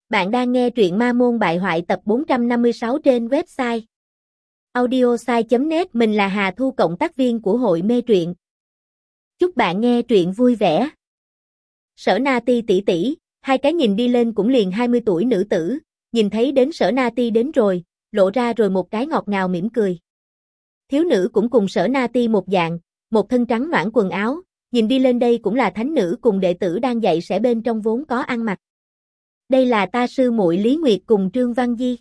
Bạn đang nghe truyện Ma Môn Bại Hoại tập 456 trên website audiosai.net. Mình là Hà Thu, cộng tác viên của hội mê truyện. Chúc bạn nghe truyện vui vẻ. Sở Na Ti tỷ tỷ, hai cái nhìn đi lên cũng liền 20 tuổi nữ tử, nhìn thấy đến Sở Na Ti đến rồi, lộ ra rồi một cái ngọt ngào mỉm cười. Thiếu nữ cũng cùng Sở Na Ti một dạng, một thân trắng noãn quần áo, nhìn đi lên đây cũng là thánh nữ cùng đệ tử đang dạy sẽ bên trong vốn có ăn mặc. Đây là ta sư muội Lý Nguyệt cùng Trương Văn Di.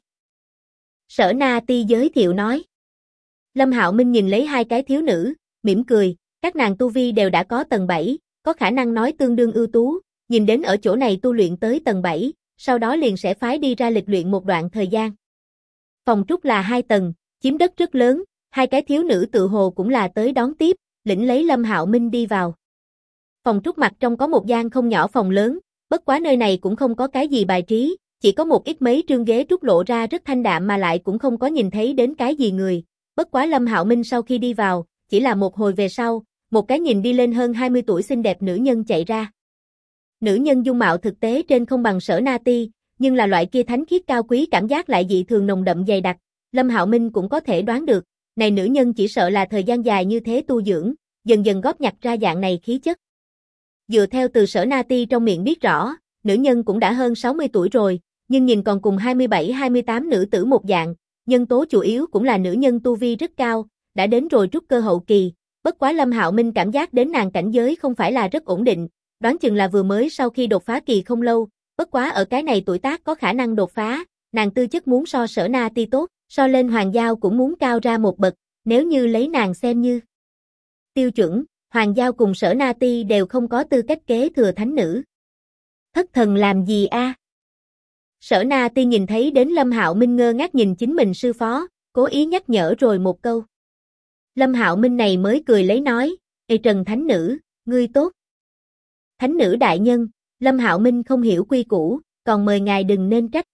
Sở Na Ti giới thiệu nói. Lâm Hạo Minh nhìn lấy hai cái thiếu nữ, mỉm cười, các nàng tu vi đều đã có tầng 7, có khả năng nói tương đương ưu tú, nhìn đến ở chỗ này tu luyện tới tầng 7, sau đó liền sẽ phái đi ra lịch luyện một đoạn thời gian. Phòng trúc là 2 tầng, chiếm đất rất lớn, hai cái thiếu nữ tự hồ cũng là tới đón tiếp, lĩnh lấy Lâm Hạo Minh đi vào. Phòng trúc mặt trong có một gian không nhỏ phòng lớn, bất quá nơi này cũng không có cái gì bài trí, chỉ có một ít mấy trương ghế trúc lộ ra rất thanh đạm mà lại cũng không có nhìn thấy đến cái gì người. Bất quá Lâm Hạo Minh sau khi đi vào, chỉ là một hồi về sau, một cái nhìn đi lên hơn 20 tuổi xinh đẹp nữ nhân chạy ra. Nữ nhân dung mạo thực tế trên không bằng Sở Na Ti, nhưng là loại kia thánh khiết cao quý cảm giác lại dị thường nồng đậm dày đặc, Lâm Hạo Minh cũng có thể đoán được, này nữ nhân chỉ sợ là thời gian dài như thế tu dưỡng, dần dần góp nhặt ra dạng này khí chất. Dựa theo từ Sở Na Ti trong miệng biết rõ, nữ nhân cũng đã hơn 60 tuổi rồi, nhưng nhìn còn cùng 27-28 nữ tử một dạng, nhân tố chủ yếu cũng là nữ nhân tu vi rất cao, đã đến rồi trúc cơ hậu kỳ, bất quá Lâm Hạo Minh cảm giác đến nàng cảnh giới không phải là rất ổn định, đoán chừng là vừa mới sau khi đột phá kỳ không lâu, bất quá ở cái này tuổi tác có khả năng đột phá, nàng tư chất muốn so Sở Na Ti tốt, so lên Hoàng Giao cũng muốn cao ra một bậc, nếu như lấy nàng xem như tiêu chuẩn, Hoàng Giao cùng Sở Na Ti đều không có tư cách kế thừa thánh nữ. Thất thần làm gì a? Sở Na Ti nhìn thấy đến Lâm Hạo Minh ngơ ngác nhìn chính mình sư phó, cố ý nhắc nhở rồi một câu. Lâm Hạo Minh này mới cười lấy nói, "Ê Trần thánh nữ, ngươi tốt." Thánh nữ đại nhân, Lâm Hạo Minh không hiểu quy củ, còn mời ngài đừng nên trách.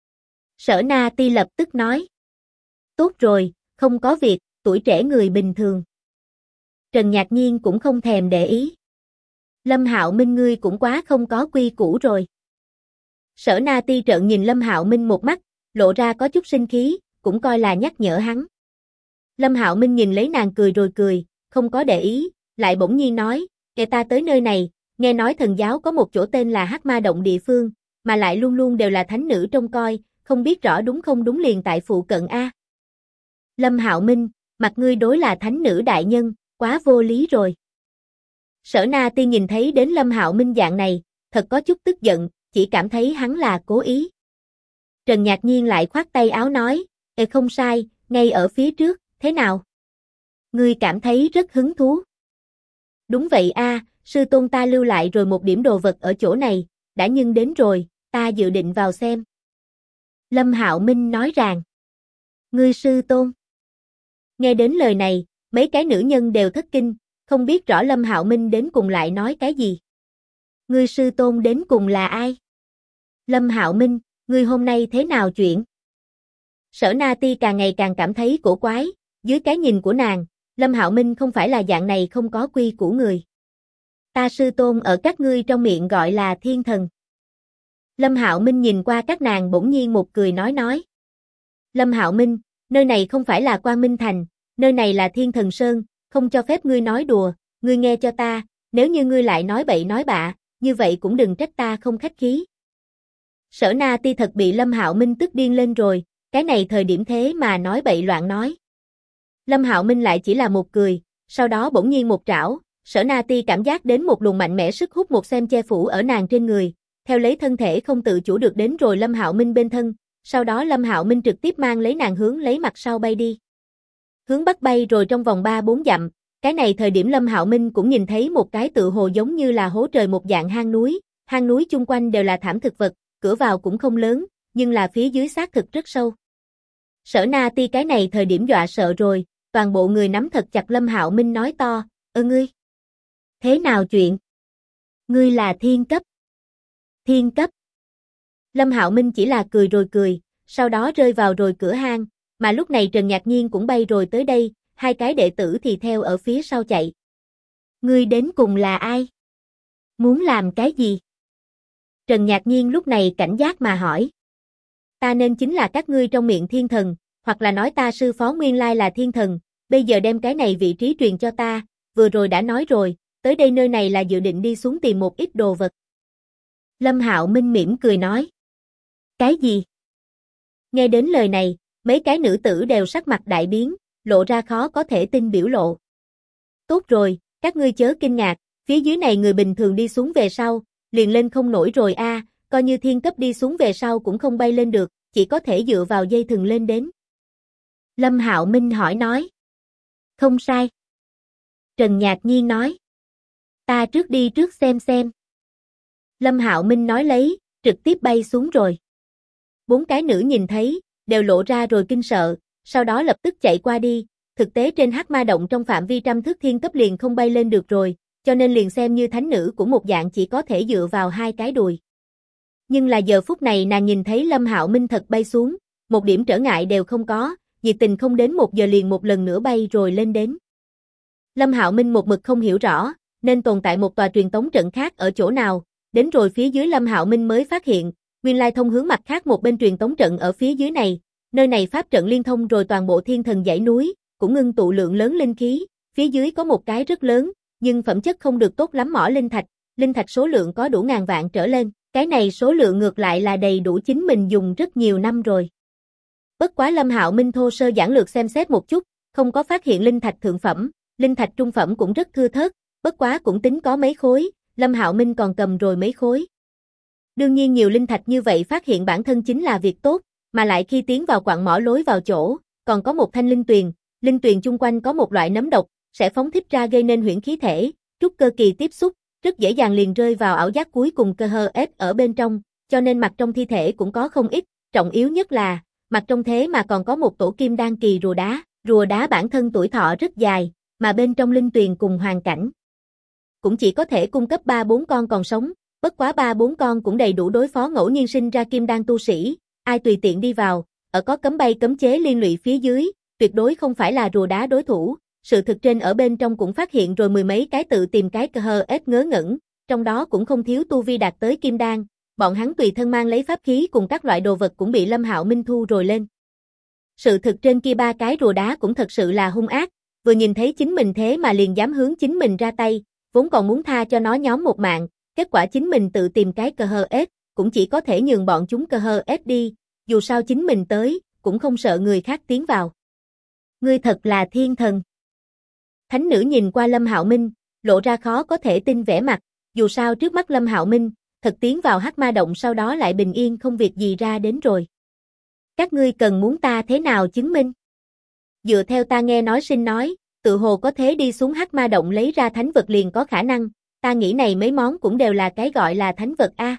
Sở Na Ti lập tức nói. Tốt rồi, không có việc, tuổi trẻ người bình thường. Trần Nhạc Nhiên cũng không thèm để ý. Lâm Hạo Minh ngươi cũng quá không có quy củ rồi. Sở Na Ti trợn nhìn Lâm Hạo Minh một mắt, lộ ra có chút sinh khí, cũng coi là nhắc nhở hắn. Lâm Hạo Minh nhìn lấy nàng cười rồi cười, không có để ý, lại bỗng nhiên nói, "Kể ta tới nơi này, nghe nói thần giáo có một chỗ tên là Hắc Ma Động địa phương, mà lại luôn luôn đều là thánh nữ trông coi, không biết rõ đúng không đúng liền tại phụ cận a." Lâm Hạo Minh, mặt ngươi đối là thánh nữ đại nhân, quá vô lý rồi. Sở Na Ti nhìn thấy đến Lâm Hạo Minh dạng này, thật có chút tức giận, chỉ cảm thấy hắn là cố ý. Trần Nhạc Nhiên lại khoát tay áo nói, không sai, ngay ở phía trước, thế nào? Ngươi cảm thấy rất hứng thú. Đúng vậy a, sư tôn ta lưu lại rồi một điểm đồ vật ở chỗ này, đã nhưng đến rồi, ta dự định vào xem." Lâm Hạo Minh nói rằng, "Ngươi sư tôn?" Nghe đến lời này, mấy cái nữ nhân đều thất kinh, không biết rõ Lâm Hạo Minh đến cùng lại nói cái gì. "Ngươi sư tôn đến cùng là ai?" "Lâm Hạo Minh, ngươi hôm nay thế nào chuyện?" Sở Na Ti càng ngày càng cảm thấy cổ quái, dưới cái nhìn của nàng, Lâm Hạo Minh không phải là dạng này không có quy củ người. "Ta sư tôn ở các ngươi trong miệng gọi là thiên thần." Lâm Hạo Minh nhìn qua các nàng bỗng nhiên một cười nói. "Lâm Hạo Minh, nơi này không phải là Quang Minh Thành, nơi này là Thiên Thần Sơn, không cho phép ngươi nói đùa, ngươi nghe cho ta, nếu như ngươi lại nói bậy nói bạ, như vậy cũng đừng trách ta không khách khí." Sở Na Ti thật bị Lâm Hạo Minh tức điên lên rồi, cái này thời điểm thế mà nói bậy loạn nói. Lâm Hạo Minh lại chỉ là một cười, sau đó bỗng nhiên một trảo, Sở Na Ti cảm giác đến một luồng mạnh mẽ sức hút một xem che phủ ở nàng trên người, theo lấy thân thể không tự chủ được đến rồi Lâm Hạo Minh bên thân, sau đó Lâm Hạo Minh trực tiếp mang lấy nàng hướng lấy mặt sau bay đi. Hướng bắc bay rồi trong vòng 3-4 dặm, cái này thời điểm Lâm Hạo Minh cũng nhìn thấy một cái tự hồ giống như là hố trời một dạng hang núi chung quanh đều là thảm thực vật, cửa vào cũng không lớn, nhưng là phía dưới xác thực rất sâu. Sở Na Ti cái này thời điểm dọa sợ rồi, toàn bộ người nắm thật chặt Lâm Hạo Minh nói to, ngươi, thế nào chuyện? Ngươi là thiên cấp. Thiên cấp. Lâm Hạo Minh chỉ là cười rồi cười, sau đó rơi vào rồi cửa hang, mà lúc này Trần Nhạc Nhiên cũng bay rồi tới đây, hai cái đệ tử thì theo ở phía sau chạy. Ngươi đến cùng là ai? Muốn làm cái gì? Trần Nhạc Nhiên lúc này cảnh giác mà hỏi. Ta nên chính là các ngươi trong miệng thiên thần, hoặc là nói ta sư phó nguyên lai là thiên thần, bây giờ đem cái này vị trí truyền cho ta, vừa rồi đã nói rồi, tới đây nơi này là dự định đi xuống tìm một ít đồ vật. Lâm Hạo Minh mỉm cười nói. Cái gì? Nghe đến lời này, mấy cái nữ tử đều sắc mặt đại biến, lộ ra khó có thể tin biểu lộ. Tốt rồi, các ngươi chớ kinh ngạc, phía dưới này người bình thường đi xuống về sau, liền lên không nổi rồi a, coi như thiên cấp đi xuống về sau cũng không bay lên được, chỉ có thể dựa vào dây thừng lên đến. Lâm Hạo Minh hỏi nói. Không sai. Trần Nhạc Nhiên nói. Ta trước đi trước xem. Lâm Hạo Minh nói lấy, trực tiếp bay xuống rồi. Bốn cái nữ nhìn thấy, đều lộ ra rồi kinh sợ, sau đó lập tức chạy qua đi, thực tế trên hắc ma động trong phạm vi trăm thước thiên cấp liền không bay lên được rồi, cho nên liền xem như thánh nữ cũng một dạng chỉ có thể dựa vào hai cái đùi. Nhưng là giờ phút này nàng nhìn thấy Lâm Hạo Minh thật bay xuống, một điểm trở ngại đều không có, nhiệt tình không đến 1 giờ liền một lần nữa bay rồi lên đến. Lâm Hạo Minh một mực không hiểu rõ, nên tồn tại một tòa truyền tống trận khác ở chỗ nào, đến rồi phía dưới Lâm Hạo Minh mới phát hiện, nguyên lai thông hướng mặt khác một bên truyền tống trận ở phía dưới này, nơi này pháp trận liên thông rồi toàn bộ thiên thần dãy núi, cũng ngưng tụ lượng lớn linh khí, phía dưới có một cái rất lớn, nhưng phẩm chất không được tốt lắm mỏ linh thạch số lượng có đủ ngàn vạn trở lên, cái này số lượng ngược lại là đầy đủ chính mình dùng rất nhiều năm rồi. Bất quá Lâm Hạo Minh thô sơ giản lược xem xét một chút, không có phát hiện linh thạch thượng phẩm, linh thạch trung phẩm cũng rất thưa thớt, bất quá cũng tính có mấy khối, Lâm Hạo Minh còn cầm rồi mấy khối. Đương nhiên nhiều linh thạch như vậy phát hiện bản thân chính là việc tốt, mà lại khi tiến vào quặng mỏ lối vào chỗ, còn có một thanh linh tuyền chung quanh có một loại nấm độc, sẽ phóng thích ra gây nên huyễn khí thể, trúc cơ kỳ tiếp xúc, rất dễ dàng liền rơi vào ảo giác cuối cùng cơ hơ ết ở bên trong, cho nên mặt trong thi thể cũng có không ít, trọng yếu nhất là, mặt trong thế mà còn có một tổ kim đan kỳ rùa đá bản thân tuổi thọ rất dài, mà bên trong linh tuyền cùng hoàn cảnh. Cũng chỉ có thể cung cấp 3-4 con còn sống, bất quá 3-4 con cũng đầy đủ đối phó ngẫu nhiên sinh ra kim đan tu sĩ, ai tùy tiện đi vào, ở có cấm bay cấm chế liên lụy phía dưới, tuyệt đối không phải là rùa đá đối thủ. Sự thực trên ở bên trong cũng phát hiện rồi mười mấy cái tự tìm cái cơ hơ ết ngớ ngẩn, trong đó cũng không thiếu tu vi đạt tới kim đan, bọn hắn tùy thân mang lấy pháp khí cùng các loại đồ vật cũng bị Lâm Hạo Minh thu rồi lên. Sự thực trên kia 3 cái rùa đá cũng thật sự là hung ác, vừa nhìn thấy chính mình thế mà liền dám hướng chính mình ra tay, vốn còn muốn tha cho nó nhóm một mạng, kết quả chính mình tự tìm cái cơ hơ ết, cũng chỉ có thể nhường bọn chúng cơ hơ ết đi, dù sao chính mình tới, cũng không sợ người khác tiến vào. Ngươi thật là thiên thần. Thánh nữ nhìn qua Lâm Hạo Minh, lộ ra khó có thể tin vẻ mặt, dù sao trước mắt Lâm Hạo Minh, thật tiến vào hắc ma động sau đó lại bình yên không việc gì ra đến rồi. Các ngươi cần muốn ta thế nào chứng minh? Dựa theo ta nghe nói sinh nói, tự hồ có thế đi xuống hắc ma động lấy ra thánh vật liền có khả năng, ta nghĩ này mấy món cũng đều là cái gọi là thánh vật a.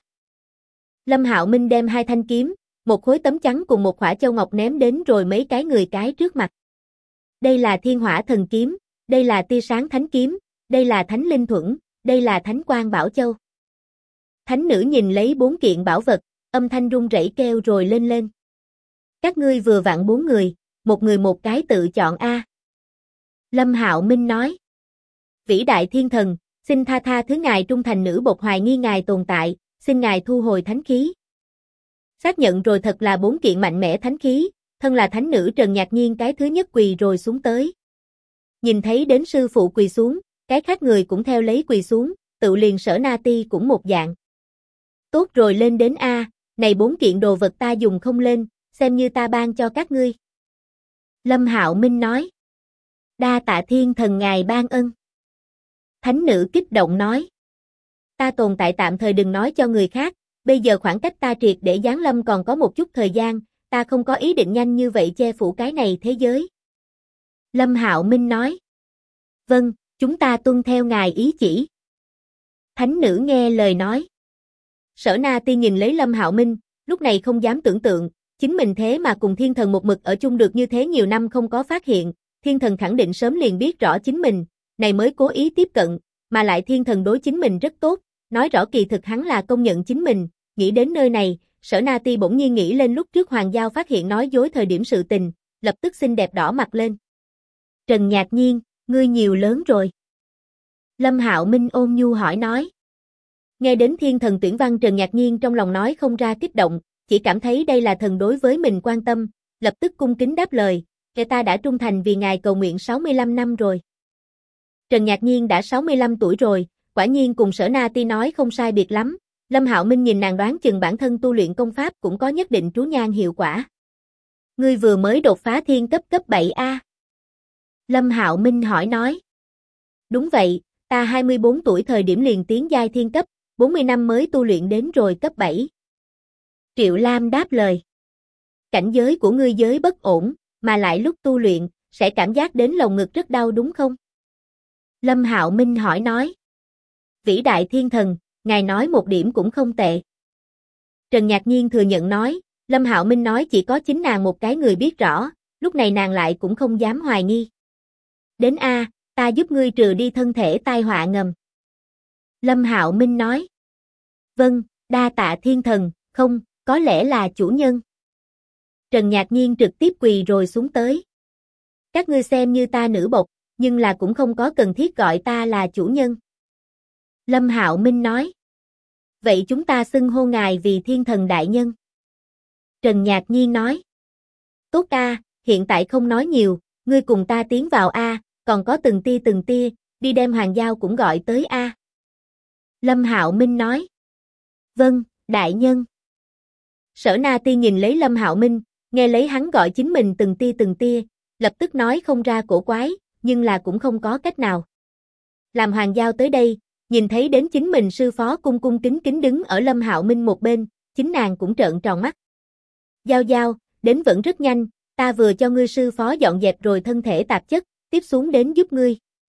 Lâm Hạo Minh đem 2 thanh kiếm, một khối tấm trắng cùng một khỏa châu ngọc ném đến rồi mấy cái người cái trước mặt. Đây là thiên hỏa thần kiếm, đây là tia sáng thánh kiếm, đây là thánh linh thuẫn, đây là thánh quang bảo châu. Thánh nữ nhìn lấy 4 kiện bảo vật, âm thanh run rẩy kêu rồi lên. Các ngươi vừa vặn 4 người, một người một cái tự chọn a. Lâm Hạo Minh nói. Vĩ đại thiên thần, xin tha thứ ngài trung thành nữ bột hoài nghi ngài tồn tại, xin ngài thu hồi thánh khí. Xác nhận rồi thật là 4 kiện mạnh mẽ thánh khí, thân là thánh nữ Trần Nhạc Nhiên cái thứ nhất quỳ rồi xuống tới. Nhìn thấy đến sư phụ quỳ xuống, cái khác người cũng theo lấy quỳ xuống, tự liền Sở Na Ti cũng một dạng. Tốt rồi lên đến a, này 4 kiện đồ vật ta dùng không lên, xem như ta ban cho các ngươi. Lâm Hạo Minh nói. Đa tạ thiên thần ngài ban ân. Thánh nữ kích động nói. Ta tồn tại tạm thời đừng nói cho người khác, bây giờ khoảng cách ta triệt để giáng lâm còn có một chút thời gian, ta không có ý định nhanh như vậy che phủ cái này thế giới. Lâm Hạo Minh nói. Vâng, chúng ta tuân theo ngài ý chỉ. Thánh nữ nghe lời nói. Sở Na Ti nhìn lấy Lâm Hạo Minh, lúc này không dám tưởng tượng, chính mình thế mà cùng thiên thần một mực ở chung được như thế nhiều năm không có phát hiện, thiên thần khẳng định sớm liền biết rõ chính mình, này mới cố ý tiếp cận, mà lại thiên thần đối chính mình rất tốt, nói rõ kỳ thực hắn là công nhận chính mình, nghĩ đến nơi này, Sở Na Ti bỗng nhiên nghĩ lên lúc trước Hoàng Giao phát hiện nói dối thời điểm sự tình, lập tức xinh đẹp đỏ mặt lên. Trần Nhạc Nhiên, ngươi nhiều lớn rồi. Lâm Hạo Minh ôn nhu hỏi nói. Nghe đến thiên thần tuyển văn Trần Ngạc Nhiên trong lòng nói không ra kích động, chỉ cảm thấy đây là thần đối với mình quan tâm, lập tức cung kính đáp lời, kẻ ta đã trung thành vì ngài cầu nguyện 65 năm rồi. Trần Ngạc Nhiên đã 65 tuổi rồi, quả nhiên cùng Sở Na Ti nói không sai biệt lắm. Lâm Hạo Minh nhìn nàng đoán chừng bản thân tu luyện công pháp cũng có nhất định trú nhan hiệu quả. Ngươi vừa mới đột phá thiên cấp 7A. Lâm Hạo Minh hỏi nói. Đúng vậy, ta 24 tuổi thời điểm liền tiến giai thiên cấp, 40 năm mới tu luyện đến rồi cấp 7. Triệu Lam đáp lời. Cảnh giới của ngươi giới bất ổn, mà lại lúc tu luyện, sẽ cảm giác đến lồng ngực rất đau đúng không? Lâm Hạo Minh hỏi nói. Vĩ đại thiên thần, ngài nói một điểm cũng không tệ. Trần Ngạc Nhiên thừa nhận nói, Lâm Hạo Minh nói chỉ có chính nàng một cái người biết rõ, lúc này nàng lại cũng không dám hoài nghi. Đến A, ta giúp ngươi trừ đi thân thể tai họa ngầm. Lâm Hạo Minh nói. Vâng, đa tạ thiên thần, không, có lẽ là chủ nhân. Trần Ngạc Nhiên trực tiếp quỳ rồi xuống tới. Các ngươi xem như ta nữ bộc, nhưng là cũng không có cần thiết gọi ta là chủ nhân. Lâm Hạo Minh nói. Vậy chúng ta xưng hô ngài vì thiên thần đại nhân. Trần Ngạc Nhiên nói. Tốt A, hiện tại không nói nhiều, ngươi cùng ta tiến vào A, còn có từng tia, đi đem Hoàng Giao cũng gọi tới A. Lâm Hạo Minh nói. Vâng, đại nhân. Sở Na Ti nhìn lấy Lâm Hạo Minh, nghe lấy hắn gọi chính mình từng tia, lập tức nói không ra cổ quái, nhưng là cũng không có cách nào. Làm Hoàng Giao tới đây, nhìn thấy đến chính mình sư phó cung cung kính kính đứng ở Lâm Hạo Minh một bên, chính nàng cũng trợn tròn mắt. Giao Giao, đến vẫn rất nhanh, ta vừa cho ngươi sư phó dọn dẹp rồi thân thể tạp chất, tiếp xuống đến giúp ngươi.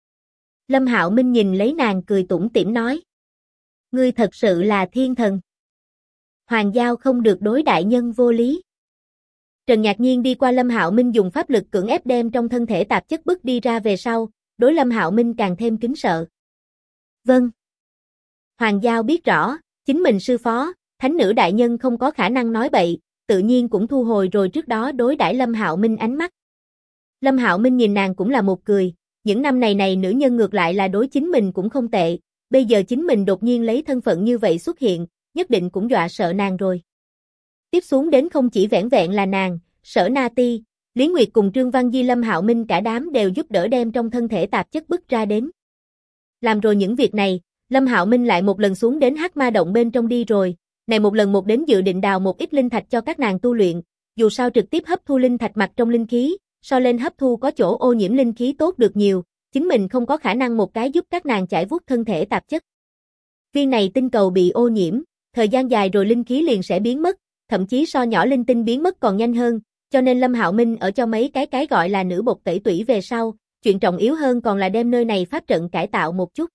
Lâm Hạo Minh nhìn lấy nàng cười tủm tỉm nói. Ngươi thật sự là thiên thần. Hoàng Giao không được đối đại nhân vô lý. Trần Ngạc Nhiên đi qua Lâm Hạo Minh dùng pháp lực cưỡng ép đem trong thân thể tạp chất bức đi ra về sau, đối Lâm Hạo Minh càng thêm kính sợ. Vâng. Hoàng Giao biết rõ, chính mình sư phó, thánh nữ đại nhân không có khả năng nói bậy, tự nhiên cũng thu hồi rồi trước đó đối đãi Lâm Hạo Minh ánh mắt. Lâm Hạo Minh nhìn nàng cũng là một cười, những năm này nữ nhân ngược lại là đối chính mình cũng không tệ, bây giờ chính mình đột nhiên lấy thân phận như vậy xuất hiện, nhất định cũng dọa sợ nàng rồi. Tiếp xuống đến không chỉ vẻn vẹn là nàng, Sở Na Ti, Lý Nguyệt cùng Trương Văn Di Lâm Hạo Minh cả đám đều giúp đỡ đem trong thân thể tạp chất bức ra đến. Làm rồi những việc này, Lâm Hạo Minh lại một lần xuống đến Hắc Ma động bên trong đi rồi, này một lần một đến dự định đào một ít linh thạch cho các nàng tu luyện, dù sao trực tiếp hấp thu linh thạch mặt trong linh khí, so lên hấp thu có chỗ ô nhiễm linh khí tốt được nhiều, chính mình không có khả năng một cái giúp các nàng chải vuốt thân thể tạp chất. Viên này tinh cầu bị ô nhiễm, thời gian dài rồi linh khí liền sẽ biến mất, thậm chí so nhỏ linh tinh biến mất còn nhanh hơn, cho nên Lâm Hạo Minh ở cho mấy cái gọi là nữ bột tẩy tủy về sau, chuyện trọng yếu hơn còn là đem nơi này pháp trận cải tạo một chút.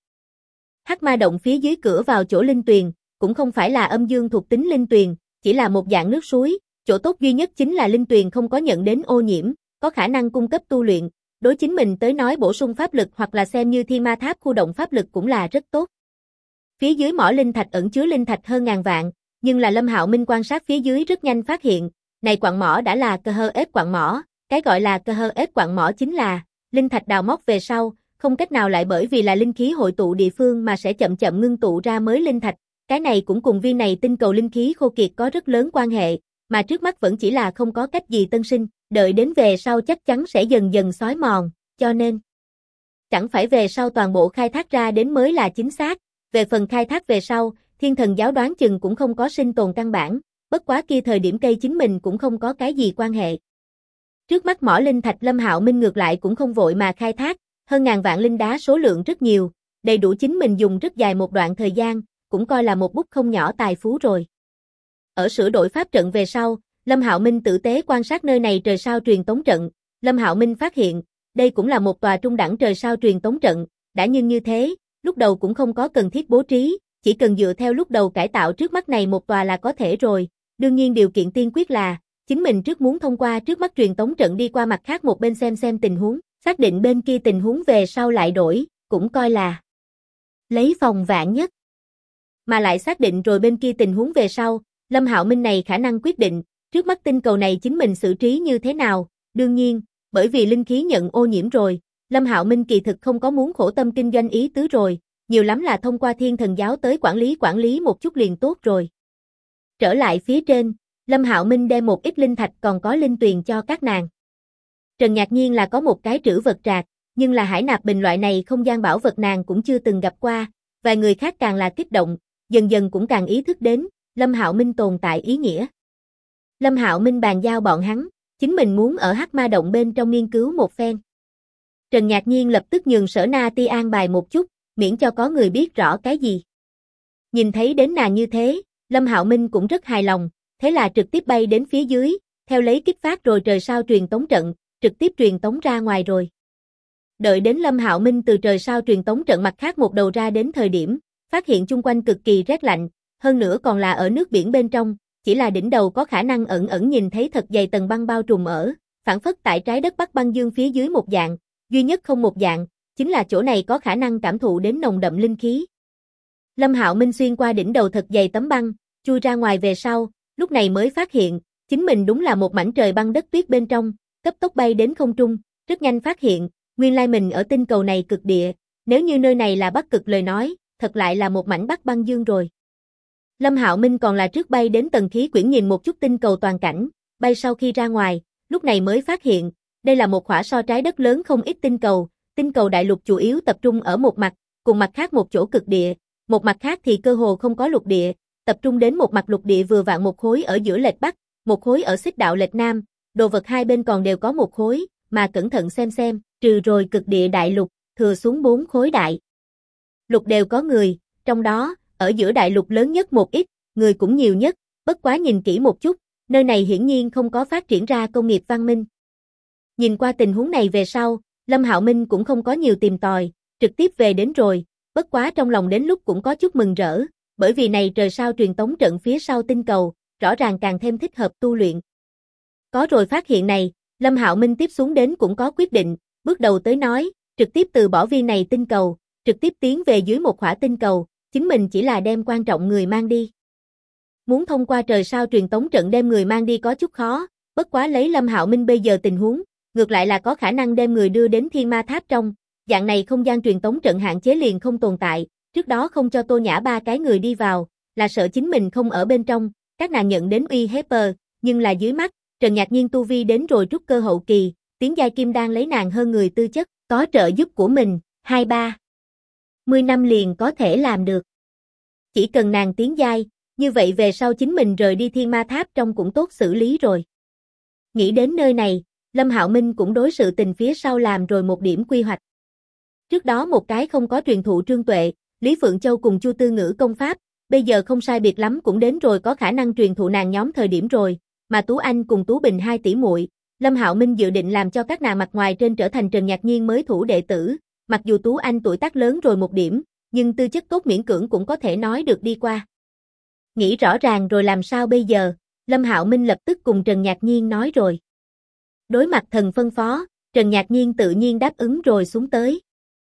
Hắc Ma động phía dưới cửa vào chỗ linh tuyền, cũng không phải là âm dương thuộc tính linh tuyền, chỉ là một dạng nước suối, chỗ tốt duy nhất chính là linh tuyền không có nhận đến ô nhiễm, có khả năng cung cấp tu luyện, đối chính mình tới nói bổ sung pháp lực hoặc là xem như Thiên Ma Tháp khu động pháp lực cũng là rất tốt. Phía dưới mỏ linh thạch ẩn chứa linh thạch hơn ngàn vạn, nhưng là Lâm Hạo Minh quan sát phía dưới rất nhanh phát hiện, này quặng mỏ đã là cơ hơ ép quặng mỏ, cái gọi là cơ hơ ép quặng mỏ chính là linh thạch đào móc về sau, không cách nào lại bởi vì là linh khí hội tụ địa phương mà sẽ chậm chậm ngưng tụ ra mới linh thạch, cái này cũng cùng viên này tinh cầu linh khí khô kiệt có rất lớn quan hệ, mà trước mắt vẫn chỉ là không có cách gì tân sinh, đợi đến về sau chắc chắn sẽ dần dần xói mòn, cho nên chẳng phải về sau toàn bộ khai thác ra đến mới là chính xác, về phần khai thác về sau, Thiên Thần giáo đoán chừng cũng không có sinh tồn căn bản, bất quá kia thời điểm cây chính mình cũng không có cái gì quan hệ. Trước mắt mỏ linh thạch Lâm Hạo Minh ngược lại cũng không vội mà khai thác, hơn ngàn vạn linh đá số lượng rất nhiều, đầy đủ chính mình dùng rất dài một đoạn thời gian, cũng coi là một bút không nhỏ tài phú rồi. Ở sửa đổi pháp trận về sau, Lâm Hạo Minh tử tế quan sát nơi này trời sao truyền tống trận, Lâm Hạo Minh phát hiện, đây cũng là một tòa trung đẳng trời sao truyền tống trận, đã nhưng như thế, lúc đầu cũng không có cần thiết bố trí, chỉ cần dựa theo lúc đầu cải tạo trước mắt này một tòa là có thể rồi, đương nhiên điều kiện tiên quyết là, chính mình trước muốn thông qua trước mắt truyền tống trận đi qua mặt khác một bên xem tình huống, xác định bên kia tình huống về sau lại đổi, cũng coi là lấy phòng vạn nhất. Mà lại xác định rồi bên kia tình huống về sau, Lâm Hạo Minh này khả năng quyết định, trước mắt tinh cầu này chính mình xử trí như thế nào, đương nhiên, bởi vì linh khí nhận ô nhiễm rồi, Lâm Hạo Minh kỳ thực không có muốn khổ tâm kinh doanh ý tứ rồi, nhiều lắm là thông qua Thiên Thần giáo tới quản lý một chút liền tốt rồi. Trở lại phía trên, Lâm Hạo Minh đem một ít linh thạch còn có linh tuyền cho các nàng. Trần Ngạc Nhiên là có một cái trữ vật trạc, nhưng là hải nạp bình loại này không gian bảo vật nàng cũng chưa từng gặp qua, vài người khác càng là kích động, dần dần cũng càng ý thức đến Lâm Hạo Minh tồn tại ý nghĩa. Lâm Hạo Minh bàn giao bọn hắn, chính mình muốn ở Hắc Ma động bên trong nghiên cứu một phen. Trần Ngạc Nhiên lập tức nhường Sở Na Ti an bài một chút, miễn cho có người biết rõ cái gì. Nhìn thấy đến nàng như thế, Lâm Hạo Minh cũng rất hài lòng, thế là trực tiếp bay đến phía dưới, theo lấy kích phát rồi trời sao truyền tống trận, trực tiếp truyền tống ra ngoài rồi. Đợi đến Lâm Hạo Minh từ trời sao truyền tống trận mặt khác một đầu ra đến thời điểm, phát hiện chung quanh cực kỳ rét lạnh, hơn nữa còn là ở nước biển bên trong, chỉ là đỉnh đầu có khả năng ẩn ẩn nhìn thấy thật dày tầng băng bao trùm ở, phản phất tại trái đất Bắc Băng Dương phía dưới một dạng, duy nhất không một dạng, chính là chỗ này có khả năng cảm thụ đến nồng đậm linh khí. Lâm Hạo Minh xuyên qua đỉnh đầu thật dày tấm băng, chui ra ngoài về sau, lúc này mới phát hiện, chính mình đúng là một mảnh trời băng đất tuyết bên trong, cấp tốc bay đến không trung, rất nhanh phát hiện, nguyên lai mình ở tinh cầu này cực địa, nếu như nơi này là Bắc Cực lời nói, thật lại là một mảnh Bắc Băng Dương rồi. Lâm Hạo Minh còn là trước bay đến tầng khí quyển nhìn một chút tinh cầu toàn cảnh, bay sau khi ra ngoài, lúc này mới phát hiện, đây là một khỏa so trái đất lớn không ít tinh cầu đại lục chủ yếu tập trung ở một mặt, cùng mặt khác một chỗ cực địa, một mặt khác thì cơ hồ không có lục địa, tập trung đến một mặt lục địa vừa vặn một khối ở giữa lệch Bắc, một khối ở xích đạo lệch Nam, đồ vật hai bên còn đều có một khối, mà cẩn thận xem, trừ rồi cực địa đại lục, thừa xuống 4 khối đại lục đều có người, trong đó, ở giữa đại lục lớn nhất một ít, người cũng nhiều nhất, bất quá nhìn kỹ một chút, nơi này hiển nhiên không có phát triển ra công nghiệp văn minh. Nhìn qua tình huống này về sau, Lâm Hạo Minh cũng không có nhiều tìm tòi, trực tiếp về đến rồi, bất quá trong lòng đến lúc cũng có chút mừng rỡ, bởi vì này trời sao truyền tống trận phía sau tinh cầu, rõ ràng càng thêm thích hợp tu luyện. Có rồi phát hiện này, Lâm Hạo Minh tiếp xuống đến cũng có quyết định, bước đầu tới nói, trực tiếp từ bỏ viên này tinh cầu, trực tiếp tiến về dưới một khỏa tinh cầu, chính mình chỉ là đem quan trọng người mang đi. Muốn thông qua trời sao truyền tống trận đem người mang đi có chút khó, bất quá lấy Lâm Hạo Minh bây giờ tình huống, ngược lại là có khả năng đem người đưa đến Thiên Ma Tháp trong, dạng này không gian truyền tống trận hạn chế liền không tồn tại, trước đó không cho Tô Nhã 3 cái người đi vào, là sợ chính mình không ở bên trong, các nàng nhận đến uy hiếp, nhưng là dưới mắt, Trần Ngạc Nhiên tu vi đến rồi trúc cơ hậu kỳ, tiến giai kim đan lấy nàng hơn người tư chất, có trợ giúp của mình, 2-3 10 năm liền có thể làm được. Chỉ cần nàng tiến giai, như vậy về sau chính mình rời đi Thiên Ma Tháp trong cũng tốt xử lý rồi. Nghĩ đến nơi này, Lâm Hạo Minh cũng đối sự tình phía sau làm rồi một điểm quy hoạch. Trước đó một cái không có truyền thụ Trương Tuệ, Lý Phượng Châu cùng Chu Tư Ngữ công pháp, bây giờ không sai biệt lắm cũng đến rồi có khả năng truyền thụ nàng nhóm thời điểm rồi, mà Tú Anh cùng Tú Bình hai tỷ muội, Lâm Hạo Minh dự định làm cho các nàng mặt ngoài trên trở thành Trần Ngạc Nhiên mới thủ đệ tử, mặc dù Tú Anh tuổi tác lớn rồi một điểm, nhưng tư chất tốt miễn cưỡng cũng có thể nói được đi qua. Nghĩ rõ ràng rồi làm sao bây giờ, Lâm Hạo Minh lập tức cùng Trần Ngạc Nhiên nói rồi. Đối mặt thần phân phó, Trần Ngạc Nhiên tự nhiên đáp ứng rồi xuống tới.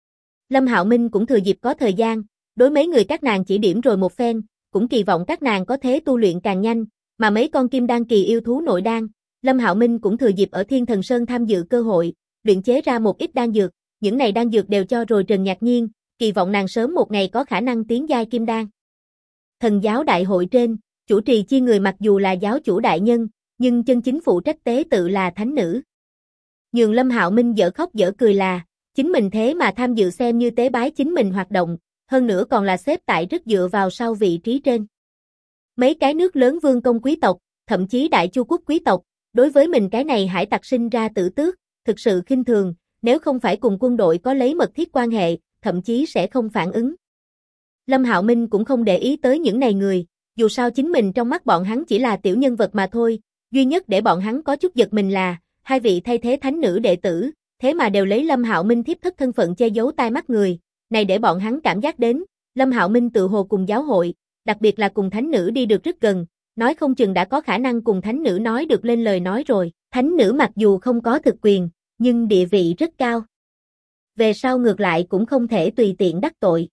Lâm Hạo Minh cũng thừa dịp có thời gian, đối mấy người các nàng chỉ điểm rồi một phen, cũng kỳ vọng các nàng có thế tu luyện càng nhanh, mà mấy con kim đan kỳ yêu thú nội đan, Lâm Hạo Minh cũng thừa dịp ở Thiên Thần Sơn tham dự cơ hội, luyện chế ra một ít đan dược, những này đan dược đều cho rồi Trần Ngạc Nhiên, kỳ vọng nàng sớm một ngày có khả năng tiến giai kim đan. Thần giáo đại hội trên, chủ trì chi người mặc dù là giáo chủ đại nhân, nhưng chân chính phụ trách tế tự là thánh nữ. Nhường Lâm Hạo Minh dở khóc dở cười là, chính mình thế mà tham dự xem như tế bái chính mình hoạt động, hơn nữa còn là xếp tại rất dựa vào sau vị trí trên. Mấy cái nước lớn vương công quý tộc, thậm chí đại chu quốc quý tộc, đối với mình cái này hải tặc sinh ra tử tước, thực sự khinh thường, nếu không phải cùng quân đội có lấy mật thiết quan hệ, thậm chí sẽ không phản ứng. Lâm Hạo Minh cũng không để ý tới những này người, dù sao chính mình trong mắt bọn hắn chỉ là tiểu nhân vật mà thôi, duy nhất để bọn hắn có chút giật mình là, hai vị thay thế thánh nữ đệ tử, thế mà đều lấy Lâm Hạo Minh thiếp thất thân phận che giấu tai mắt người, này để bọn hắn cảm giác đến, Lâm Hạo Minh tự hồ cùng giáo hội, đặc biệt là cùng thánh nữ đi được rất gần, nói không chừng đã có khả năng cùng thánh nữ nói được lên lời nói rồi, thánh nữ mặc dù không có thực quyền, nhưng địa vị rất cao. Về sau ngược lại cũng không thể tùy tiện đắc tội.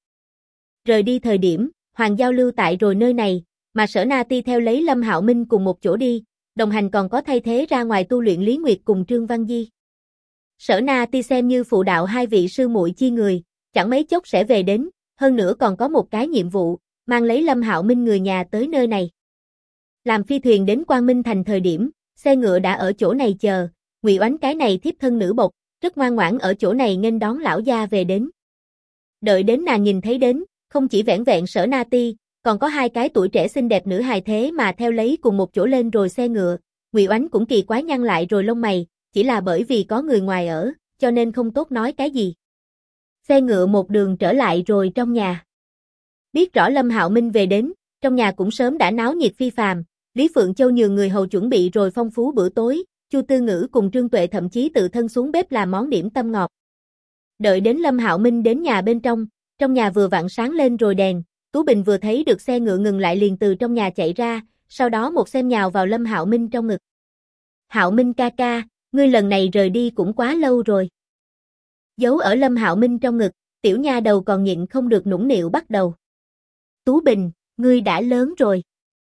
Rời đi thời điểm, Hoàng giao lưu tại rồi nơi này, mà Sở Na Ti theo lấy Lâm Hạo Minh cùng một chỗ đi, đồng hành còn có thay thế ra ngoài tu luyện Lý Nguyệt cùng Trương Văn Di. Sở Na Ti xem như phụ đạo hai vị sư muội chi người, chẳng mấy chốc sẽ về đến, hơn nữa còn có một cái nhiệm vụ, mang lấy Lâm Hạo Minh người nhà tới nơi này. Làm phi thuyền đến Quang Minh Thành thời điểm, xe ngựa đã ở chỗ này chờ, Ngụy Oánh cái này thiếp thân nữ bộc, rất ngoan ngoãn ở chỗ này nghênh đón lão gia về đến. Đợi đến nàng nhìn thấy đến, không chỉ vẻn vẹn Sở Na Ti, còn có hai cái tuổi trẻ xinh đẹp nữ hài thế mà theo lấy cùng một chỗ lên rồi xe ngựa, Ngụy Oánh cũng kỳ quái nhăn lại rồi lông mày, chỉ là bởi vì có người ngoài ở, cho nên không tốt nói cái gì. Xe ngựa một đường trở lại rồi trong nhà. Biết rõ Lâm Hạo Minh về đến, trong nhà cũng sớm đã náo nhiệt phi phàm, Lý Phượng Châu nhường người hầu chuẩn bị rồi phong phú bữa tối, Chu Tư Ngữ cùng Trương Tuệ thậm chí tự thân xuống bếp làm món điểm tâm ngọt. Đợi đến Lâm Hạo Minh đến nhà bên trong nhà vừa vặn sáng lên rồi đèn, Tú Bình vừa thấy được xe ngựa ngừng lại liền từ trong nhà chạy ra, sau đó một xem nhào vào Lâm Hạo Minh trong ngực. Hạo Minh ca ca, ngươi lần này rời đi cũng quá lâu rồi. Giấu ở Lâm Hạo Minh trong ngực, tiểu nha đầu còn nhịn không được nũng nịu bắt đầu. Tú Bình, ngươi đã lớn rồi.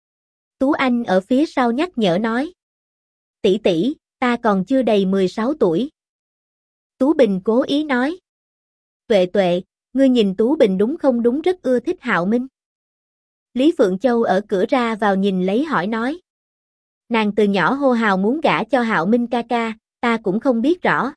Tú Anh ở phía sau nhắc nhở nói. Tỷ tỷ, ta còn chưa đầy 16 tuổi. Tú Bình cố ý nói. Tuệ Tuệ, ngươi nhìn Tú Bình đúng không đúng rất ưa thích Hạo Minh. Lý Phượng Châu ở cửa ra vào nhìn lấy hỏi nói. Nàng từ nhỏ hô hào muốn gả cho Hạo Minh ca ca, ta cũng không biết rõ.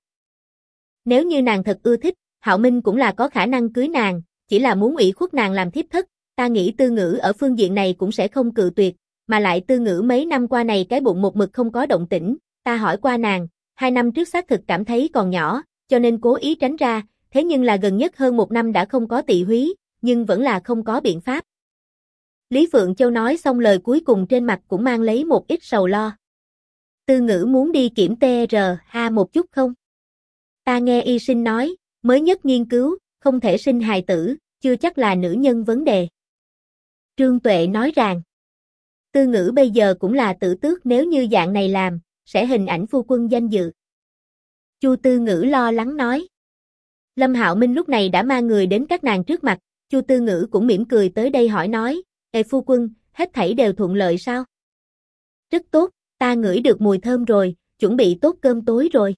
Nếu như nàng thật ưa thích, Hạo Minh cũng là có khả năng cưới nàng, chỉ là muốn ủy khuất nàng làm thiếp thất, ta nghĩ Tư Ngữ ở phương diện này cũng sẽ không cự tuyệt, mà lại Tư Ngữ mấy năm qua này cái bụng một mực không có động tĩnh, ta hỏi qua nàng, 2 năm trước xác thực cảm thấy còn nhỏ, cho nên cố ý tránh ra, thế nhưng là gần nhất hơn 1 năm đã không có tỵ húy, nhưng vẫn là không có biện pháp. Lý Phượng Châu nói xong lời cuối cùng trên mặt cũng mang lấy một ít sầu lo. Tư Ngữ muốn đi kiểm TRH một chút không? Ta nghe y sinh nói, mới nhất nghiên cứu, không thể sinh hài tử, chưa chắc là nữ nhân vấn đề. Trương Tuệ nói rằng, Tư Ngữ bây giờ cũng là tử tước nếu như dạng này làm, sẽ hình ảnh phu quân danh dự. Chu Tư Ngữ lo lắng nói. Lâm Hạo Minh lúc này đã mang người đến các nàng trước mặt, Chu Tư Ngữ cũng mỉm cười tới đây hỏi nói, Ê phu quân, hết thảy đều thuận lợi sao? Rất tốt, ta ngửi được mùi thơm rồi, chuẩn bị tốt cơm tối rồi.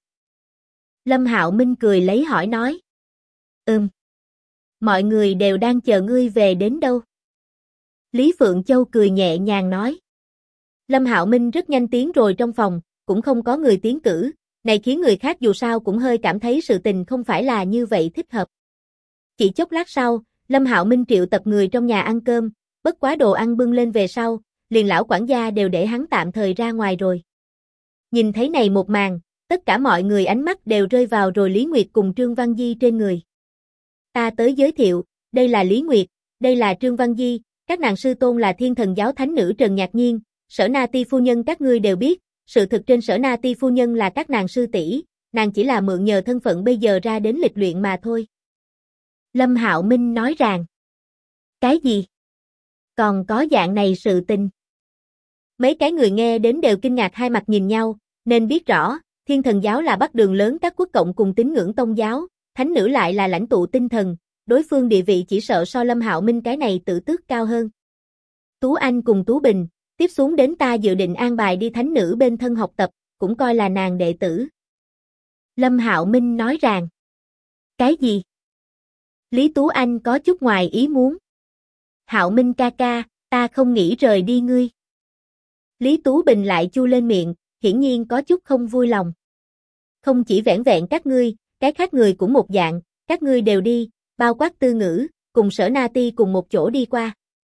Lâm Hạo Minh cười lấy hỏi nói. Mọi người đều đang chờ ngươi về đến đâu? Lý Phượng Châu cười nhẹ nhàng nói. Lâm Hạo Minh rất nhanh tiến rồi trong phòng, cũng không có người tiến cử, này khiến người khác dù sao cũng hơi cảm thấy sự tình không phải là như vậy thích hợp. Chỉ chốc lát sau, Lâm Hạo Minh triệu tập người trong nhà ăn cơm, bất quá đồ ăn bưng lên về sau, liền lão quản gia đều để hắn tạm thời ra ngoài rồi. Nhìn thấy này một màn, tất cả mọi người ánh mắt đều rơi vào rồi Lý Nguyệt cùng Trương Văn Di trên người. Ta tới giới thiệu, đây là Lý Nguyệt, đây là Trương Văn Di, các nàng sư tôn là Thiên Thần giáo thánh nữ Trần Nhạc Nhiên, Sở Na Ti phu nhân các ngươi đều biết, sự thực trên Sở Na Ti phu nhân là các nàng sư tỷ, nàng chỉ là mượn nhờ thân phận bây giờ ra đến lịch luyện mà thôi. Lâm Hạo Minh nói rằng, cái gì? Còn có dạng này sự tình? Mấy cái người nghe đến đều kinh ngạc hai mặt nhìn nhau, nên biết rõ, Thiên Thần giáo là bắt đường lớn các quốc cộng cùng tín ngưỡng tôn giáo, thánh nữ lại là lãnh tụ tinh thần, đối phương địa vị chỉ sợ so Lâm Hạo Minh cái này tự tước cao hơn. Tú Anh cùng Tú Bình, tiếp xuống đến ta dự định an bài đi thánh nữ bên thân học tập, cũng coi là nàng đệ tử. Lâm Hạo Minh nói rằng, cái gì? Lý Tú Anh có chút ngoài ý muốn. Hạo Minh ca ca, ta không nghĩ rời đi ngươi. Lý Tú Bình lại chu lên miệng, hiển nhiên có chút không vui lòng. Không chỉ vẻn vẹn các ngươi, cái khác người cũng một dạng, các ngươi đều đi, bao quát Tư Ngữ, cùng Sở Na Ti cùng một chỗ đi qua.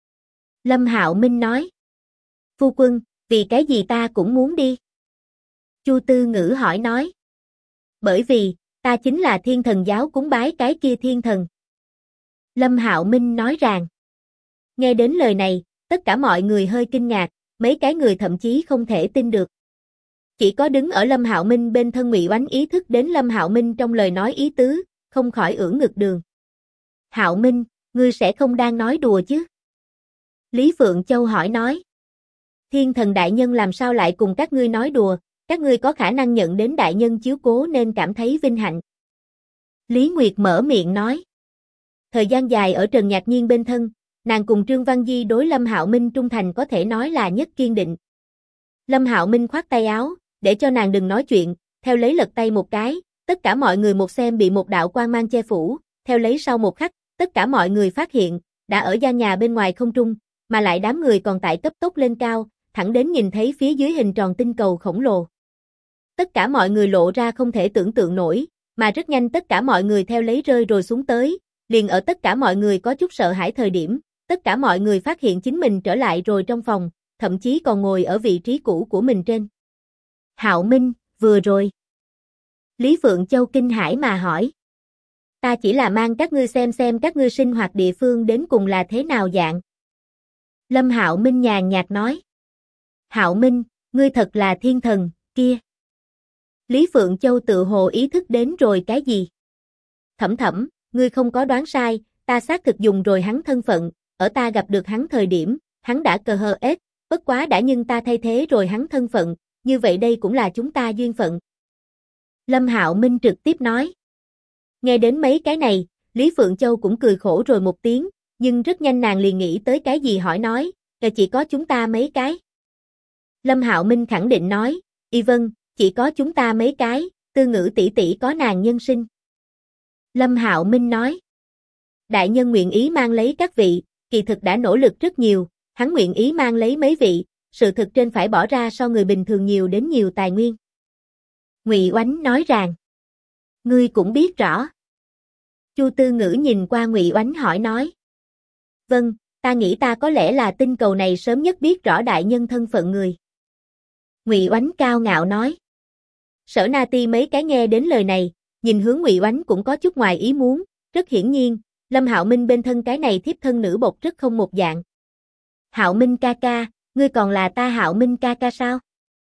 Lâm Hạo Minh nói. Phu quân, vì cái gì ta cũng muốn đi? Chu Tư Ngữ hỏi nói. Bởi vì, ta chính là Thiên Thần giáo cúng bái cái kia thiên thần. Lâm Hạo Minh nói rằng. Nghe đến lời này, tất cả mọi người hơi kinh ngạc, mấy cái người thậm chí không thể tin được. Chỉ có đứng ở Lâm Hạo Minh bên thân Ngụy Oánh ý thức đến Lâm Hạo Minh trong lời nói ý tứ, không khỏi ưỡn ngực đường. Hạo Minh, ngươi sẽ không đang nói đùa chứ? Lý Phượng Châu hỏi nói. Thiên thần đại nhân làm sao lại cùng các ngươi nói đùa, các ngươi có khả năng nhận đến đại nhân chiếu cố nên cảm thấy vinh hạnh. Lý Nguyệt mở miệng nói. Thời gian dài ở Trần Nhạc Nhiên bên thân, nàng cùng Trương Văn Di đối Lâm Hạo Minh trung thành có thể nói là nhất kiên định. Lâm Hạo Minh khoát tay áo, để cho nàng đừng nói chuyện, theo lấy lật tay một cái, tất cả mọi người một xem bị một đạo quang mang che phủ, theo lấy sau một khắc, tất cả mọi người phát hiện, đã ở gian nhà bên ngoài không trung, mà lại đám người còn tại cấp tốc lên cao, thẳng đến nhìn thấy phía dưới hình tròn tinh cầu khổng lồ. Tất cả mọi người lộ ra không thể tưởng tượng nổi, mà rất nhanh tất cả mọi người theo lấy rơi rồi xuống tới, liền ở tất cả mọi người có chút sợ hãi thời điểm, tất cả mọi người phát hiện chính mình trở lại rồi trong phòng, thậm chí còn ngồi ở vị trí cũ của mình trên. Hạo Minh, vừa rồi. Lý Phượng Châu kinh hãi mà hỏi. Ta chỉ là mang các ngươi xem các ngươi sinh hoạt địa phương đến cùng là thế nào dạng. Lâm Hạo Minh nhàn nhạt nói. Hạo Minh, ngươi thật là thiên thần, kia. Lý Phượng Châu tự hồ ý thức đến rồi cái gì? Thẩm, ngươi không có đoán sai, ta xác thực dùng rồi hắn thân phận, ở ta gặp được hắn thời điểm, hắn đã cờ hờ ết, bất quá đã nhưng ta thay thế rồi hắn thân phận, như vậy đây cũng là chúng ta duyên phận. Lâm Hạo Minh trực tiếp nói. Nghe đến mấy cái này, Lý Phượng Châu cũng cười khổ rồi một tiếng, nhưng rất nhanh nàng liền nghĩ tới cái gì hỏi nói, chỉ có chúng ta mấy cái. Lâm Hạo Minh khẳng định nói, y vâng, chỉ có chúng ta mấy cái, Tư Ngữ tỷ tỷ có nàng nhân sinh. Lâm Hạo Minh nói, đại nhân nguyện ý mang lấy các vị, kỳ thực đã nỗ lực rất nhiều, hắn nguyện ý mang lấy mấy vị, sự thực trên phải bỏ ra so người bình thường nhiều đến nhiều tài nguyên. Ngụy Oánh nói rằng, ngươi cũng biết rõ. Chu Tư Ngữ nhìn qua Ngụy Oánh hỏi nói, vâng, ta nghĩ ta có lẽ là tinh cầu này sớm nhất biết rõ đại nhân thân phận người. Ngụy Oánh cao ngạo nói. Sở Na Ti mấy cái nghe đến lời này, nhìn hướng Ngụy Oánh cũng có chút ngoài ý muốn, rất hiển nhiên, Lâm Hạo Minh bên thân cái này thiếp thân nữ bột rất không một dạng. Hạo Minh ca ca, ngươi còn là ta Hạo Minh ca ca sao?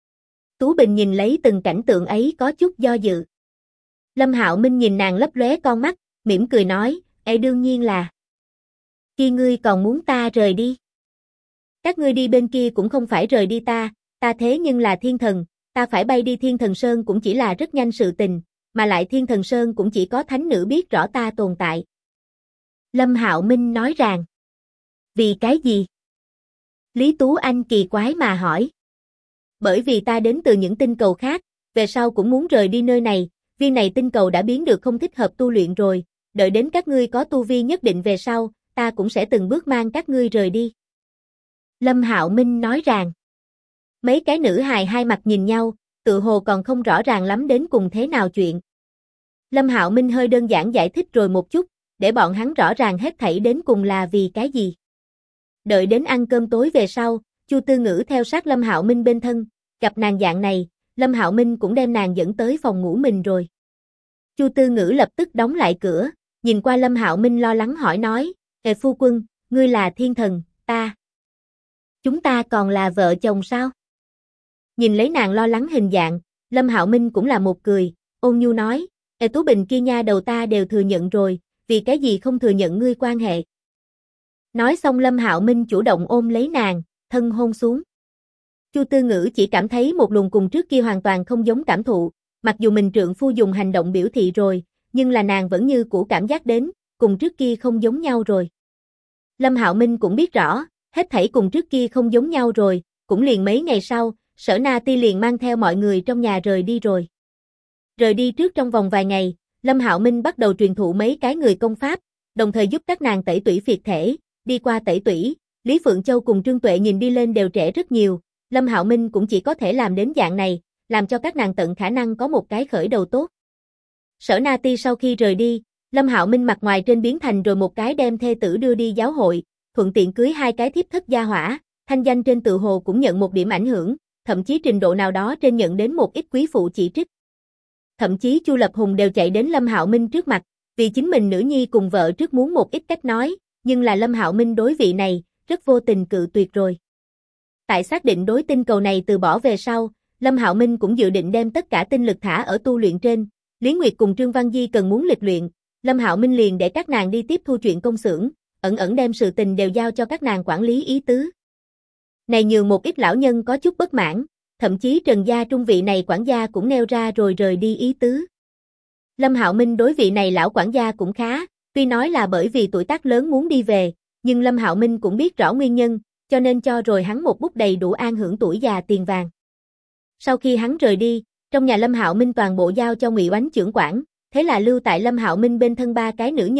Tú Bình nhìn lấy từng cảnh tượng ấy có chút do dự. Lâm Hạo Minh nhìn nàng lấp lóe con mắt, mỉm cười nói, đương nhiên là. Kia ngươi còn muốn ta rời đi? Các ngươi đi bên kia cũng không phải rời đi ta thế nhưng là thiên thần, ta phải bay đi Thiên Thần Sơn cũng chỉ là rất nhanh sự tình, mà lại Thiên Thần Sơn cũng chỉ có thánh nữ biết rõ ta tồn tại. Lâm Hạo Minh nói rằng, vì cái gì? Lý Tú Anh kỳ quái mà hỏi. Bởi vì ta đến từ những tinh cầu khác, về sau cũng muốn rời đi nơi này, viên này tinh cầu đã biến được không thích hợp tu luyện rồi, đợi đến các ngươi có tu vi nhất định về sau, ta cũng sẽ từng bước mang các ngươi rời đi. Lâm Hạo Minh nói rằng, mấy cái nữ hài hai mặt nhìn nhau, tự hồ còn không rõ ràng lắm đến cùng thế nào chuyện. Lâm Hạo Minh hơi đơn giản giải thích rồi một chút, để bọn hắn rõ ràng hết thảy đến cùng là vì cái gì. Đợi đến ăn cơm tối về sau, Chu Tư Ngữ theo sát Lâm Hạo Minh bên thân, gặp nàng dạng này, Lâm Hạo Minh cũng đem nàng dẫn tới phòng ngủ mình rồi. Chu Tư Ngữ lập tức đóng lại cửa, nhìn qua Lâm Hạo Minh lo lắng hỏi nói, phu quân, ngươi là thiên thần, chúng ta còn là vợ chồng sao? Nhìn lấy nàng lo lắng hình dạng, Lâm Hạo Minh cũng là một cười, ôn nhu nói, Tú Bình kia nha đầu ta đều thừa nhận rồi, vì cái gì không thừa nhận ngươi quan hệ. Nói xong Lâm Hạo Minh chủ động ôm lấy nàng, thân hôn xuống. Chu Tư Ngữ chỉ cảm thấy một luồng cùng trước kia hoàn toàn không giống cảm thụ, mặc dù mình trượng phu dùng hành động biểu thị rồi, nhưng là nàng vẫn như cũ cảm giác đến, cùng trước kia không giống nhau rồi. Lâm Hạo Minh cũng biết rõ, hết thảy cùng trước kia không giống nhau rồi, cũng liền mấy ngày sau, Sở Na Ti liền mang theo mọi người trong nhà rời đi rồi. Rời đi trước trong vòng vài ngày, Lâm Hạo Minh bắt đầu truyền thụ mấy cái người công pháp, đồng thời giúp các nàng tẩy tủy phiệt thể, đi qua tẩy tủy, Lý Phượng Châu cùng Trương Tuệ nhìn đi lên đều trẻ rất nhiều, Lâm Hạo Minh cũng chỉ có thể làm đến dạng này, làm cho các nàng tận khả năng có một cái khởi đầu tốt. Sở Na Ti sau khi rời đi, Lâm Hạo Minh mặt ngoài trên biến thành rồi một cái đem thê tử đưa đi giáo hội, thuận tiện cưới hai cái thiếp thất gia hỏa, thanh danh trên tự hồ cũng nhận một điểm ảnh hưởng, thậm chí trình độ nào đó trên nhận đến một ít quý phụ chỉ trích. Thậm chí Chu Lập Hùng đều chạy đến Lâm Hạo Minh trước mặt, vì chính mình nữ nhi cùng vợ trước muốn một ít cách nói, nhưng là Lâm Hạo Minh đối vị này, rất vô tình cự tuyệt rồi. Tại xác định đối tinh cầu này từ bỏ về sau, Lâm Hạo Minh cũng dự định đem tất cả tinh lực thả ở tu luyện trên, Lý Nguyệt cùng Trương Văn Di cần muốn lịch luyện, Lâm Hạo Minh liền để các nàng đi tiếp thu chuyện công xưởng, ẩn đem sự tình đều giao cho các nàng quản lý ý tứ. Này nhường một ít lão nhân có chút bất mãn, thậm chí Trần gia trung vị này quản gia cũng nêu ra rồi rời đi ý tứ. Lâm Hạo Minh đối vị này lão quản gia cũng khá, tuy nói là bởi vì tuổi tác lớn muốn đi về, nhưng Lâm Hạo Minh cũng biết rõ nguyên nhân, cho nên cho rồi hắn một bút đầy đủ an hưởng tuổi già tiền vàng. Sau khi hắn rời đi, trong nhà Lâm Hạo Minh toàn bộ giao cho Ngụy Oánh trưởng quản, thế là lưu tại Lâm Hạo Minh bên thân ba cái nữ nhân,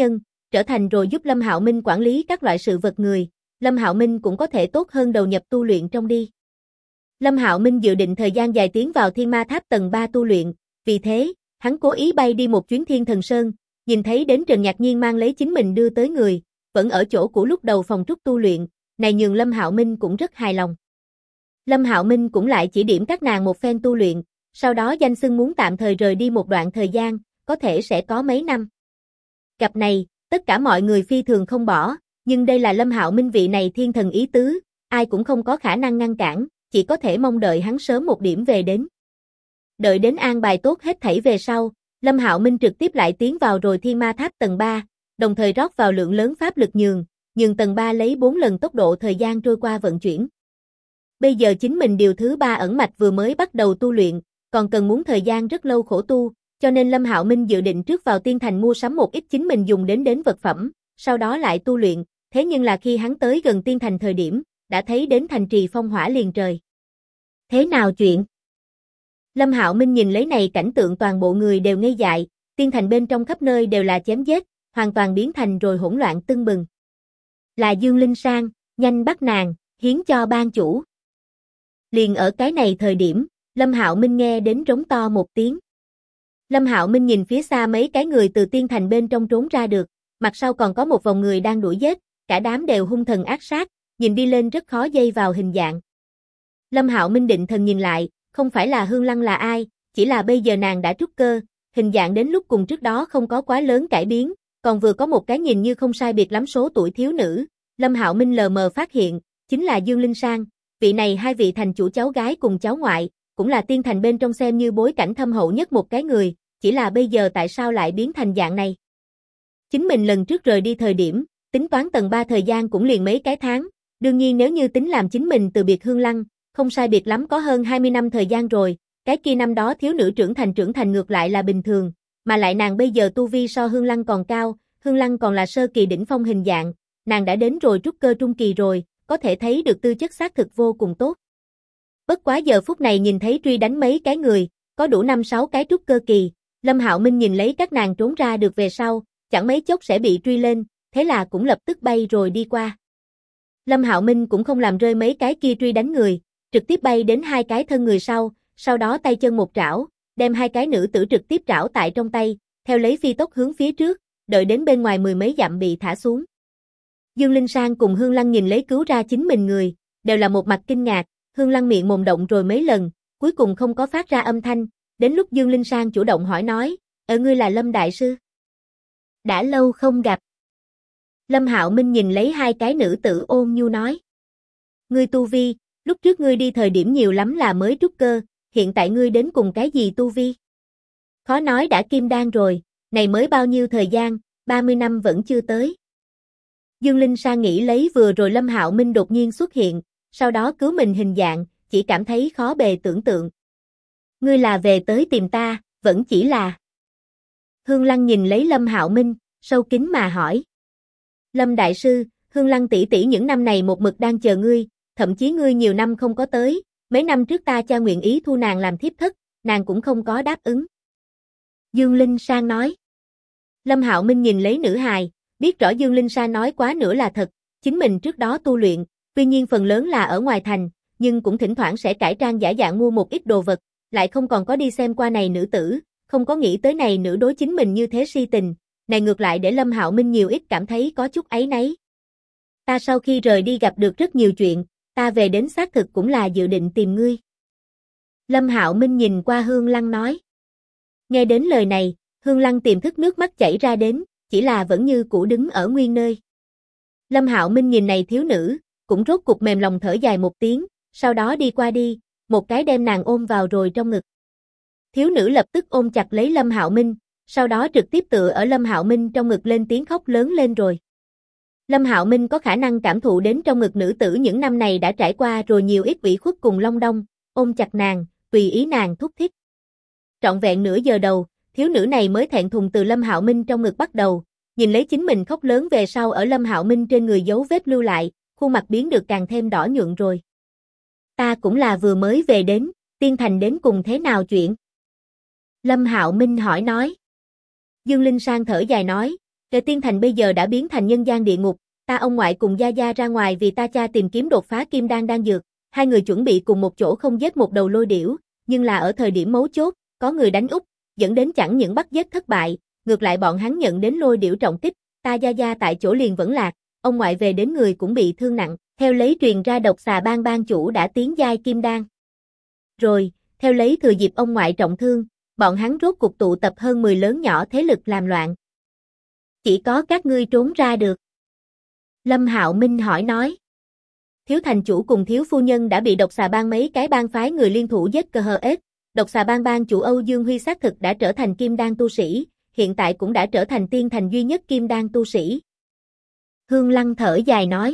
trở thành rồi giúp Lâm Hạo Minh quản lý các loại sự vật người, Lâm Hạo Minh cũng có thể tốt hơn đầu nhập tu luyện trong đi. Lâm Hạo Minh dự định thời gian dài tiến vào Thiên Ma Tháp tầng 3 tu luyện, vì thế, hắn cố ý bay đi một chuyến Thiên Thần Sơn, nhìn thấy đến Trần Nhạc Nhiên mang lấy chính mình đưa tới người, vẫn ở chỗ cũ lúc đầu phòng trúc tu luyện, này nhường Lâm Hạo Minh cũng rất hài lòng. Lâm Hạo Minh cũng lại chỉ điểm các nàng một phen tu luyện, sau đó danh xưng muốn tạm thời rời đi một đoạn thời gian, có thể sẽ có mấy năm. Cặp này, tất cả mọi người phi thường không bỏ, nhưng đây là Lâm Hạo Minh vị này thiên thần ý tứ, ai cũng không có khả năng ngăn cản, chỉ có thể mong đợi hắn sớm một điểm về đến. Đợi đến an bài tốt hết thảy về sau, Lâm Hạo Minh trực tiếp lại tiến vào rồi Thiên Ma Tháp tầng 3, đồng thời rót vào lượng lớn pháp lực nhường tầng 3 lấy 4 lần tốc độ thời gian trôi qua vận chuyển. Bây giờ chính mình điều thứ 3 ẩn mạch vừa mới bắt đầu tu luyện, còn cần muốn thời gian rất lâu khổ tu, cho nên Lâm Hạo Minh dự định trước vào Tiên Thành mua sắm một ít chính mình dùng đến vật phẩm, sau đó lại tu luyện, thế nhưng là khi hắn tới gần Tiên Thành thời điểm, đã thấy đến thành trì phong hỏa liền trời. Thế nào chuyện? Lâm Hạo Minh nhìn lấy này cảnh tượng toàn bộ người đều ngây dại, Tiên Thành bên trong khắp nơi đều là chém giết, hoàn toàn biến thành rồi hỗn loạn tưng bừng. Là Dương Linh Sang, nhanh bắt nàng, hiến cho ban chủ. Liền ở cái này thời điểm, Lâm Hạo Minh nghe đến rống to một tiếng. Lâm Hạo Minh nhìn phía xa mấy cái người từ Tiên Thành bên trong trốn ra được, mặt sau còn có một vòng người đang đuổi giết, cả đám đều hung thần ác sát, nhìn đi lên rất khó dây vào hình dạng. Lâm Hạo Minh định thần nhìn lại, không phải là Hương Lăng là ai, chỉ là bây giờ nàng đã trúc cơ, hình dạng đến lúc cùng trước đó không có quá lớn cải biến, còn vừa có một cái nhìn như không sai biệt lắm số tuổi thiếu nữ, Lâm Hạo Minh lờ mờ phát hiện, chính là Dương Linh Sang, vị này hai vị thành chủ cháu gái cùng cháu ngoại, cũng là Tiên Thành bên trong xem như bối cảnh thâm hậu nhất một cái người, chỉ là bây giờ tại sao lại biến thành dạng này. Chính mình lần trước rời đi thời điểm, tính toán tầng 3 thời gian cũng liền mấy cái tháng, đương nhiên nếu như tính làm chính mình từ biệt Hương Lăng, không sai biệt lắm có hơn 20 năm thời gian rồi, cái kia năm đó thiếu nữ trưởng thành ngược lại là bình thường, mà lại nàng bây giờ tu vi so Hương Lăng còn cao, Hương Lăng còn là sơ kỳ đỉnh phong hình dạng, nàng đã đến rồi trúc cơ trung kỳ rồi, có thể thấy được tư chất xác thực vô cùng tốt. Bất quá giờ phút này nhìn thấy truy đánh mấy cái người, có đủ 5-6 cái trúc cơ kỳ, Lâm Hạo Minh nhìn lấy các nàng trốn ra được về sau, chẳng mấy chốc sẽ bị truy lên, thế là cũng lập tức bay rồi đi qua. Lâm Hạo Minh cũng không làm rơi mấy cái kia truy đánh người, trực tiếp bay đến hai cái thân người sau đó tay chân một trảo, đem hai cái nữ tử trực tiếp trảo tại trong tay, theo lấy phi tốc hướng phía trước, đợi đến bên ngoài mười mấy dặm bị thả xuống. Dương Linh Sang cùng Hương Lăng nhìn lấy cứu ra chính mình người, đều là một mặt kinh ngạc, Hương Lăng miệng mồm động rồi mấy lần, cuối cùng không có phát ra âm thanh, đến lúc Dương Linh Sang chủ động hỏi nói, ngươi là Lâm Đại Sư? Đã lâu không gặp. Lâm Hạo Minh nhìn lấy hai cái nữ tử ôn nhu nói. Ngươi tu vi, lúc trước ngươi đi thời điểm nhiều lắm là mới trúc cơ, hiện tại ngươi đến cùng cái gì tu vi? Khó nói đã kim đan rồi, này mới bao nhiêu thời gian, 30 năm vẫn chưa tới. Dương Linh Sang nghĩ lấy vừa rồi Lâm Hạo Minh đột nhiên xuất hiện, sau đó cứu mình hình dạng, chỉ cảm thấy khó bề tưởng tượng. Ngươi là về tới tìm ta, vẫn chỉ là. Hương Lăng nhìn lấy Lâm Hạo Minh, sâu kín mà hỏi. Lâm Đại Sư, Hương Lăng tỷ tỷ những năm này một mực đang chờ ngươi, thậm chí ngươi nhiều năm không có tới, mấy năm trước ta cha nguyện ý thu nàng làm thiếp thất, nàng cũng không có đáp ứng. Dương Linh Sang nói. Lâm Hạo Minh nhìn lấy nữ hài, biết rõ Dương Linh Sang nói quá nữa là thật, chính mình trước đó tu luyện, tuy nhiên phần lớn là ở ngoài thành, nhưng cũng thỉnh thoảng sẽ cải trang giả dạng mua một ít đồ vật, lại không còn có đi xem qua này nữ tử, không có nghĩ tới này nữ đối chính mình như thế si tình, này ngược lại để Lâm Hạo Minh nhiều ít cảm thấy có chút áy náy. Ta sau khi rời đi gặp được rất nhiều chuyện, ta về đến xác thực cũng là dự định tìm ngươi. Lâm Hạo Minh nhìn qua Hương Lăng nói. Nghe đến lời này, Hương Lăng tiềm thức nước mắt chảy ra đến, chỉ là vẫn như cũ đứng ở nguyên nơi. Lâm Hạo Minh nhìn này thiếu nữ, cũng rốt cục mềm lòng thở dài một tiếng, sau đó đi qua đi, một cái đem nàng ôm vào rồi trong ngực. Thiếu nữ lập tức ôm chặt lấy Lâm Hạo Minh, sau đó trực tiếp tựa ở Lâm Hạo Minh trong ngực lên tiếng khóc lớn lên rồi. Lâm Hạo Minh có khả năng cảm thụ đến trong ngực nữ tử những năm này đã trải qua rồi nhiều ít ủy khuất cùng long đong, ôm chặt nàng, tùy ý nàng thúc thích. Trọn vẹn nửa giờ đầu, thiếu nữ này mới thẹn thùng từ Lâm Hạo Minh trong ngực bắt đầu, nhìn lấy chính mình khóc lớn về sau ở Lâm Hạo Minh trên người dấu vết lưu lại, khuôn mặt biến được càng thêm đỏ nhuận rồi. Ta cũng là vừa mới về đến, Tiên Thành đến cùng thế nào chuyện? Lâm Hạo Minh hỏi nói. Dương Linh Sang thở dài nói, Kề Tiên Thành bây giờ đã biến thành nhân gian địa ngục, ta ông ngoại cùng Gia Gia ra ngoài vì ta cha tìm kiếm đột phá kim đan dược, hai người chuẩn bị cùng một chỗ không giết một đầu lôi điểu, nhưng là ở thời điểm mấu chốt, có người đánh úp, dẫn đến chẳng những bắt giết thất bại, ngược lại bọn hắn nhận đến lôi điểu trọng kích, ta Gia Gia tại chỗ liền vẫn lạc, ông ngoại về đến người cũng bị thương nặng, theo lấy truyền ra độc xà bang bang chủ đã tiến giai kim đan. Rồi, theo lấy thừa dịp ông ngoại trọng thương, bọn hắn rốt cuộc tụ tập hơn 10 lớn nhỏ thế lực làm loạn. Chỉ có các ngươi trốn ra được. Lâm Hạo Minh hỏi nói. Thiếu thành chủ cùng thiếu phu nhân đã bị độc xà bang mấy cái bang phái người liên thủ giết cơ hờ ết. Độc xà bang bang chủ Âu Dương Huy xác thực đã trở thành kim đan tu sĩ, hiện tại cũng đã trở thành tiên thành duy nhất kim đan tu sĩ. Hương Lăng thở dài nói.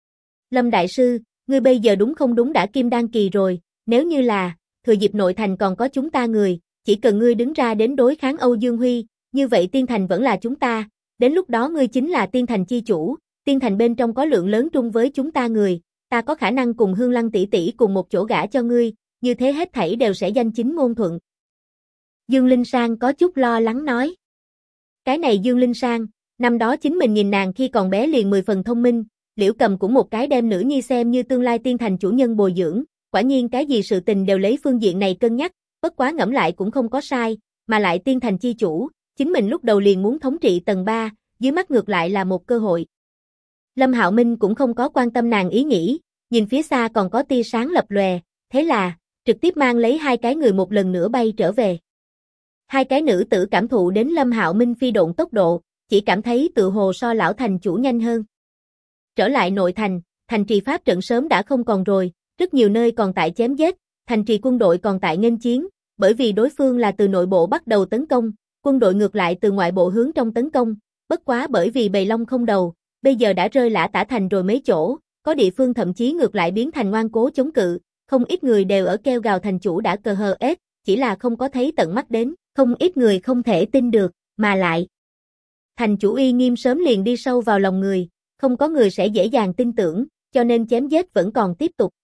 Lâm Đại Sư, ngươi bây giờ đúng không đúng đã kim đan kỳ rồi, nếu như là, thừa dịp nội thành còn có chúng ta người, chỉ cần ngươi đứng ra đến đối kháng Âu Dương Huy, như vậy tiên thành vẫn là chúng ta, đến lúc đó ngươi chính là tiên thành chi chủ, tiên thành bên trong có lượng lớn trung với chúng ta người, ta có khả năng cùng Hương Lăng tỷ tỷ cùng một chỗ gả cho ngươi, như thế hết thảy đều sẽ danh chính ngôn thuận. Dương Linh Sang có chút lo lắng nói. Cái này Dương Linh Sang, năm đó chính mình nhìn nàng khi còn bé liền 10 phần thông minh, Liễu Cầm cũng một cái đem nữ nhi xem như tương lai tiên thành chủ nhân bồi dưỡng, quả nhiên cái gì sự tình đều lấy phương diện này cân nhắc, bất quá ngẫm lại cũng không có sai, mà lại tiên thành chi chủ, chính mình lúc đầu liền muốn thống trị tầng 3, dưới mắt ngược lại là một cơ hội. Lâm Hạo Minh cũng không có quan tâm nàng ý nghĩ, nhìn phía xa còn có tia sáng lập lòe, thế là, trực tiếp mang lấy hai cái người một lần nữa bay trở về. Hai cái nữ tử cảm thụ đến Lâm Hạo Minh phi độn tốc độ, chỉ cảm thấy tự hồ so lão thành chủ nhanh hơn. Trở lại nội thành, thành trì pháp trận sớm đã không còn rồi, rất nhiều nơi còn tại chém giết, thành trì quân đội còn tại nghênh chiến, bởi vì đối phương là từ nội bộ bắt đầu tấn công, quân đội ngược lại từ ngoại bộ hướng trong tấn công, bất quá bởi vì bầy long không đầu, bây giờ đã rơi lả tả thành rồi mấy chỗ, có địa phương thậm chí ngược lại biến thành ngoan cố chống cự, không ít người đều ở kêu gào thành chủ đã cờ hờ ết, chỉ là không có thấy tận mắt đến, không ít người không thể tin được, mà lại. Thành chủ uy nghiêm sớm liền đi sâu vào lòng người, không có người sẽ dễ dàng tin tưởng, cho nên chém giết vẫn còn tiếp tục.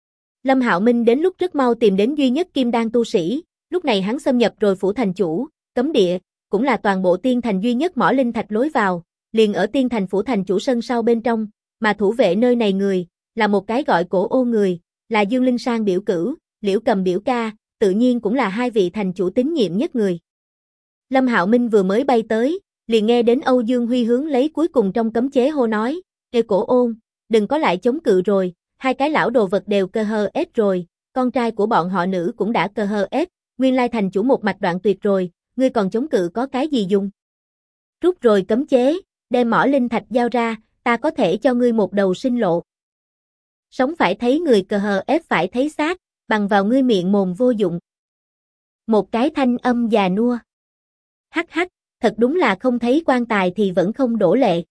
Lâm Hạo Minh đến lúc rất mau tìm đến duy nhất kim đan tu sĩ, lúc này hắn xâm nhập rồi phủ thành chủ, cấm địa, cũng là toàn bộ tiên thành duy nhất mỏ linh thạch lối vào, liền ở tiên thành phủ thành chủ sân sau bên trong, mà thủ vệ nơi này người, là một cái gọi Cổ Ô người, là Dương Linh Sang biểu cửu, Liễu Cầm biểu ca, tự nhiên cũng là hai vị thành chủ tín nhiệm nhất người. Lâm Hạo Minh vừa mới bay tới, liền nghe đến Âu Dương Huy hướng lấy cuối cùng trong cấm chế hô nói, "Ê Cổ Ôn, đừng có lại chống cự rồi, hai cái lão đồ vật đều cơ hờ ết rồi, con trai của bọn họ nữ cũng đã cơ hờ ết, nguyên lai thành chủ một mạch đoạn tuyệt rồi, ngươi còn chống cự có cái gì dùng? Rút rồi cấm chế, đem mỏ linh thạch giao ra, ta có thể cho ngươi một đầu sinh lộ. Sống phải thấy người cờ hờ ép phải thấy xác, bằng vào ngươi miệng mồm vô dụng." Một cái thanh âm già nua. Hắc hắc, thật đúng là không thấy quan tài thì vẫn không đổ lệ.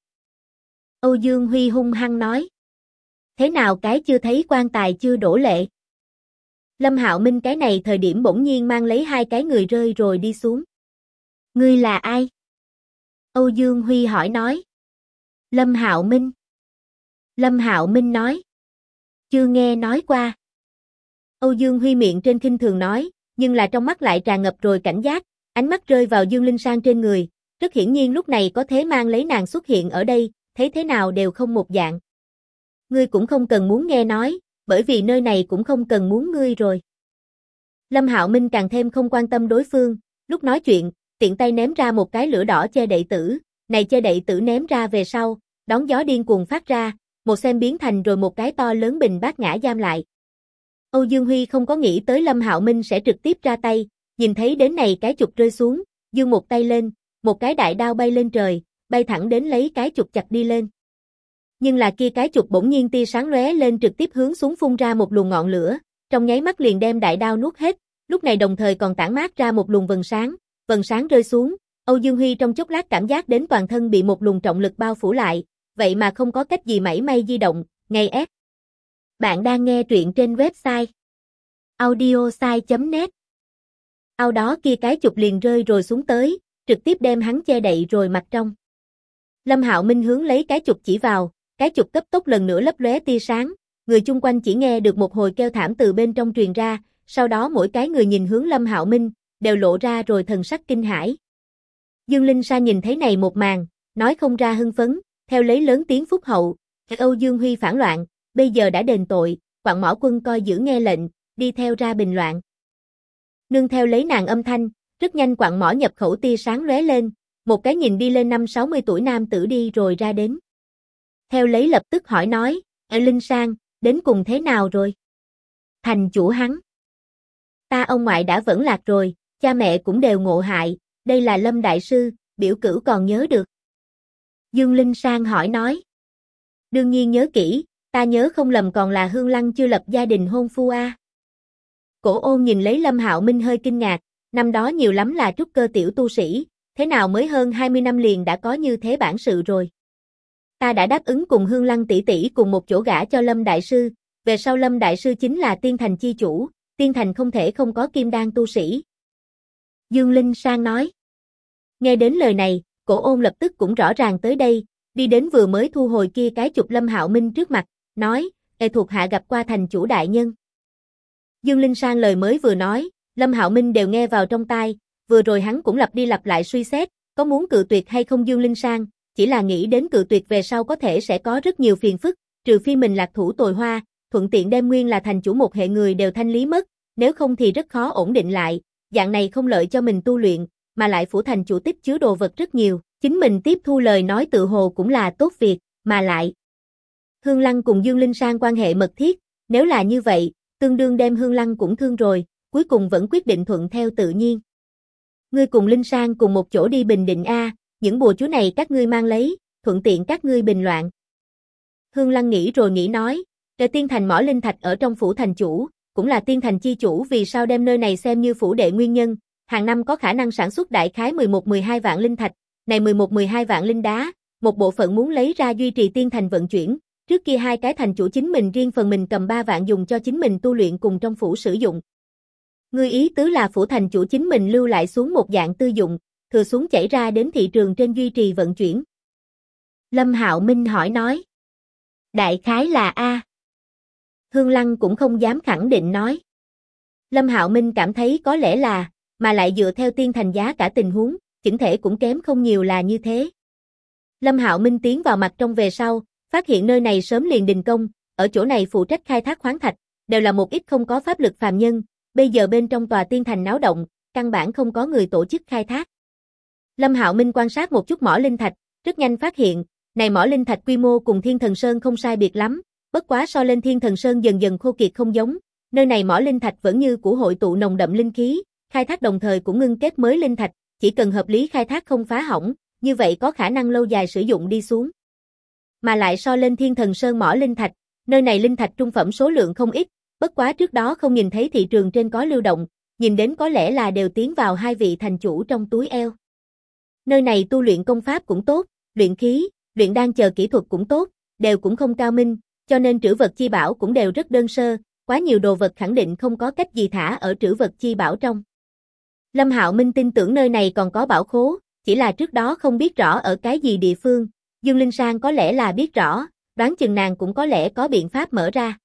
Âu Dương Huy hung hăng nói. Thế nào cái chưa thấy quan tài chưa đổ lệ? Lâm Hạo Minh cái này thời điểm bỗng nhiên mang lấy hai cái người rơi rồi đi xuống. Ngươi là ai? Âu Dương Huy hỏi nói. Lâm Hạo Minh. Lâm Hạo Minh nói. Chưa nghe nói qua. Âu Dương Huy miệng trên khinh thường nói, nhưng là trong mắt lại tràn ngập rồi cảnh giác, ánh mắt rơi vào Dương Linh Sang trên người, rất hiển nhiên lúc này có thế mang lấy nàng xuất hiện ở đây, thấy thế nào đều không một dạng. Ngươi cũng không cần muốn nghe nói, bởi vì nơi này cũng không cần muốn ngươi rồi. Lâm Hạo Minh càng thêm không quan tâm đối phương, lúc nói chuyện, tiện tay ném ra một cái lửa đỏ che đậy tử, này che đậy tử ném ra về sau, đón gió điên cuồng phát ra, một xem biến thành rồi một cái to lớn bình bát nhã giam lại. Âu Dương Huy không có nghĩ tới Lâm Hạo Minh sẽ trực tiếp ra tay, nhìn thấy đến này cái trục rơi xuống, giương một tay lên, một cái đại đao bay lên trời, bay thẳng đến lấy cái trục chặt đi lên. Nhưng là kia cái trục bỗng nhiên tia sáng lóe lên trực tiếp hướng xuống phun ra một luồng ngọn lửa, trong nháy mắt liền đem đại đao nuốt hết, lúc này đồng thời còn tản mát ra một luồng vầng sáng rơi xuống, Âu Dương Huy trong chốc lát cảm giác đến toàn thân bị một luồng trọng lực bao phủ lại, vậy mà không có cách gì mảy may di động, ngay ép. Bạn đang nghe truyện trên website audiosai.net. Ao đó kia cái trục liền rơi rồi xuống tới, trực tiếp đem hắn che đậy rồi mặt trong. Lâm Hạo Minh hướng lấy cái trục chỉ vào, cái trục cấp tốc lần nữa lấp lóe tia sáng, người chung quanh chỉ nghe được một hồi kêu thảm từ bên trong truyền ra, sau đó mỗi cái người nhìn hướng Lâm Hạo Minh, đều lộ ra rồi thần sắc kinh hãi. Dương Linh Sa nhìn thấy này một màn, nói không ra hưng phấn, theo lấy lớn tiếng phúc hậu, Âu Dương Huy phản loạn, bây giờ đã đền tội, Quặng Mỏ Quân coi giữ nghe lệnh, đi theo ra bình loạn. Nương theo lấy nàng âm thanh, rất nhanh Quặng Mỏ nhập khẩu tia sáng lóe lên, một cái nhìn đi lên 50-60 tuổi nam tử đi rồi ra đến. Theo lấy lập tức hỏi nói, Linh Sang, đến cùng thế nào rồi? Thành chủ hắn. Ta ông ngoại đã vẫn lạc rồi, cha mẹ cũng đều ngộ hại, đây là Lâm Đại Sư, biểu cửu còn nhớ được. Dương Linh Sang hỏi nói. Đương nhiên nhớ kỹ, ta nhớ không lầm còn là Hương Lăng chưa lập gia đình hôn phu a. Cổ Ôn nhìn lấy Lâm Hạo Minh hơi kinh ngạc, năm đó nhiều lắm là trúc cơ tiểu tu sĩ, thế nào mới hơn 20 năm liền đã có như thế bản sự rồi. Ta đã đáp ứng cùng Hương Lăng tỷ tỷ cùng một chỗ gả cho Lâm Đại Sư, về sau Lâm Đại Sư chính là tiên thành chi chủ, tiên thành không thể không có kim đan tu sĩ. Dương Linh Sang nói. Nghe đến lời này, Cổ Ôn lập tức cũng rõ ràng tới đây, đi đến vừa mới thu hồi kia cái chụp Lâm Hạo Minh trước mặt, nói, thuộc hạ gặp qua thành chủ đại nhân. Dương Linh Sang lời mới vừa nói, Lâm Hạo Minh đều nghe vào trong tai, vừa rồi hắn cũng lặp đi lặp lại suy xét, có muốn cự tuyệt hay không Dương Linh Sang, chỉ là nghĩ đến cự tuyệt về sau có thể sẽ có rất nhiều phiền phức, trừ phi mình lạc thủ tồi hoa, thuận tiện đem nguyên là thành chủ một hệ người đều thanh lý mất, nếu không thì rất khó ổn định lại, dạng này không lợi cho mình tu luyện, mà lại phủ thành chủ tích chứa đồ vật rất nhiều, chính mình tiếp thu lời nói tự hồ cũng là tốt việc, mà lại. Hương Lăng cùng Dương Linh Sang quan hệ mật thiết, nếu là như vậy, tương đương đem Hương Lăng cũng thương rồi, cuối cùng vẫn quyết định thuận theo tự nhiên. Ngươi cùng Linh Sang cùng một chỗ đi Bình Định a, những bùa chú này các ngươi mang lấy, thuận tiện các ngươi bình loạn. Hương Lăng nghĩ rồi nghĩ nói, tiên thành mỏ linh thạch ở trong phủ thành chủ, cũng là tiên thành chi chủ vì sao đem nơi này xem như phủ đệ nguyên nhân, hàng năm có khả năng sản xuất đại khái 11-12 vạn linh thạch, này 11-12 vạn linh đá, một bộ phận muốn lấy ra duy trì tiên thành vận chuyển, trước kia hai cái thành chủ chính mình riêng phần mình cầm 3 vạn dùng cho chính mình tu luyện cùng trong phủ sử dụng. Ngươi ý tứ là phủ thành chủ chính mình lưu lại xuống một dạng tư dụng, thừa xuống chảy ra đến thị trường trên duy trì vận chuyển. Lâm Hạo Minh hỏi nói. Đại khái là A. Hương Lăng cũng không dám khẳng định nói. Lâm Hạo Minh cảm thấy có lẽ là, mà lại dựa theo tiên thành giá cả tình huống, chỉnh thể cũng kém không nhiều là như thế. Lâm Hạo Minh tiến vào mặt trong về sau, phát hiện nơi này sớm liền đình công, ở chỗ này phụ trách khai thác khoáng thạch, đều là một ít không có pháp lực phàm nhân, bây giờ bên trong tòa tiên thành náo động, căn bản không có người tổ chức khai thác. Lâm Hạo Minh quan sát một chút mỏ linh thạch, rất nhanh phát hiện, này mỏ linh thạch quy mô cùng Thiên Thần Sơn không sai biệt lắm, bất quá so lên Thiên Thần Sơn dần dần khô kiệt không giống, nơi này mỏ linh thạch vẫn như của hội tụ nồng đậm linh khí, khai thác đồng thời cũng ngưng kết mới linh thạch, chỉ cần hợp lý khai thác không phá hỏng, như vậy có khả năng lâu dài sử dụng đi xuống. Mà lại so lên Thiên Thần Sơn mỏ linh thạch, nơi này linh thạch trung phẩm số lượng không ít, bất quá trước đó không nhìn thấy thị trường trên có lưu động, nhìn đến có lẽ là đều tiến vào hai vị thành chủ trong túi eo. Nơi này tu luyện công pháp cũng tốt, luyện khí, luyện đan chờ kỹ thuật cũng tốt, đều cũng không cao minh, cho nên trữ vật chi bảo cũng đều rất đơn sơ, quá nhiều đồ vật khẳng định không có cách gì thả ở trữ vật chi bảo trong. Lâm Hạo Minh tin tưởng nơi này còn có bảo khố, chỉ là trước đó không biết rõ ở cái gì địa phương, Dương Linh Sang có lẽ là biết rõ, đoán chừng nàng cũng có lẽ có biện pháp mở ra.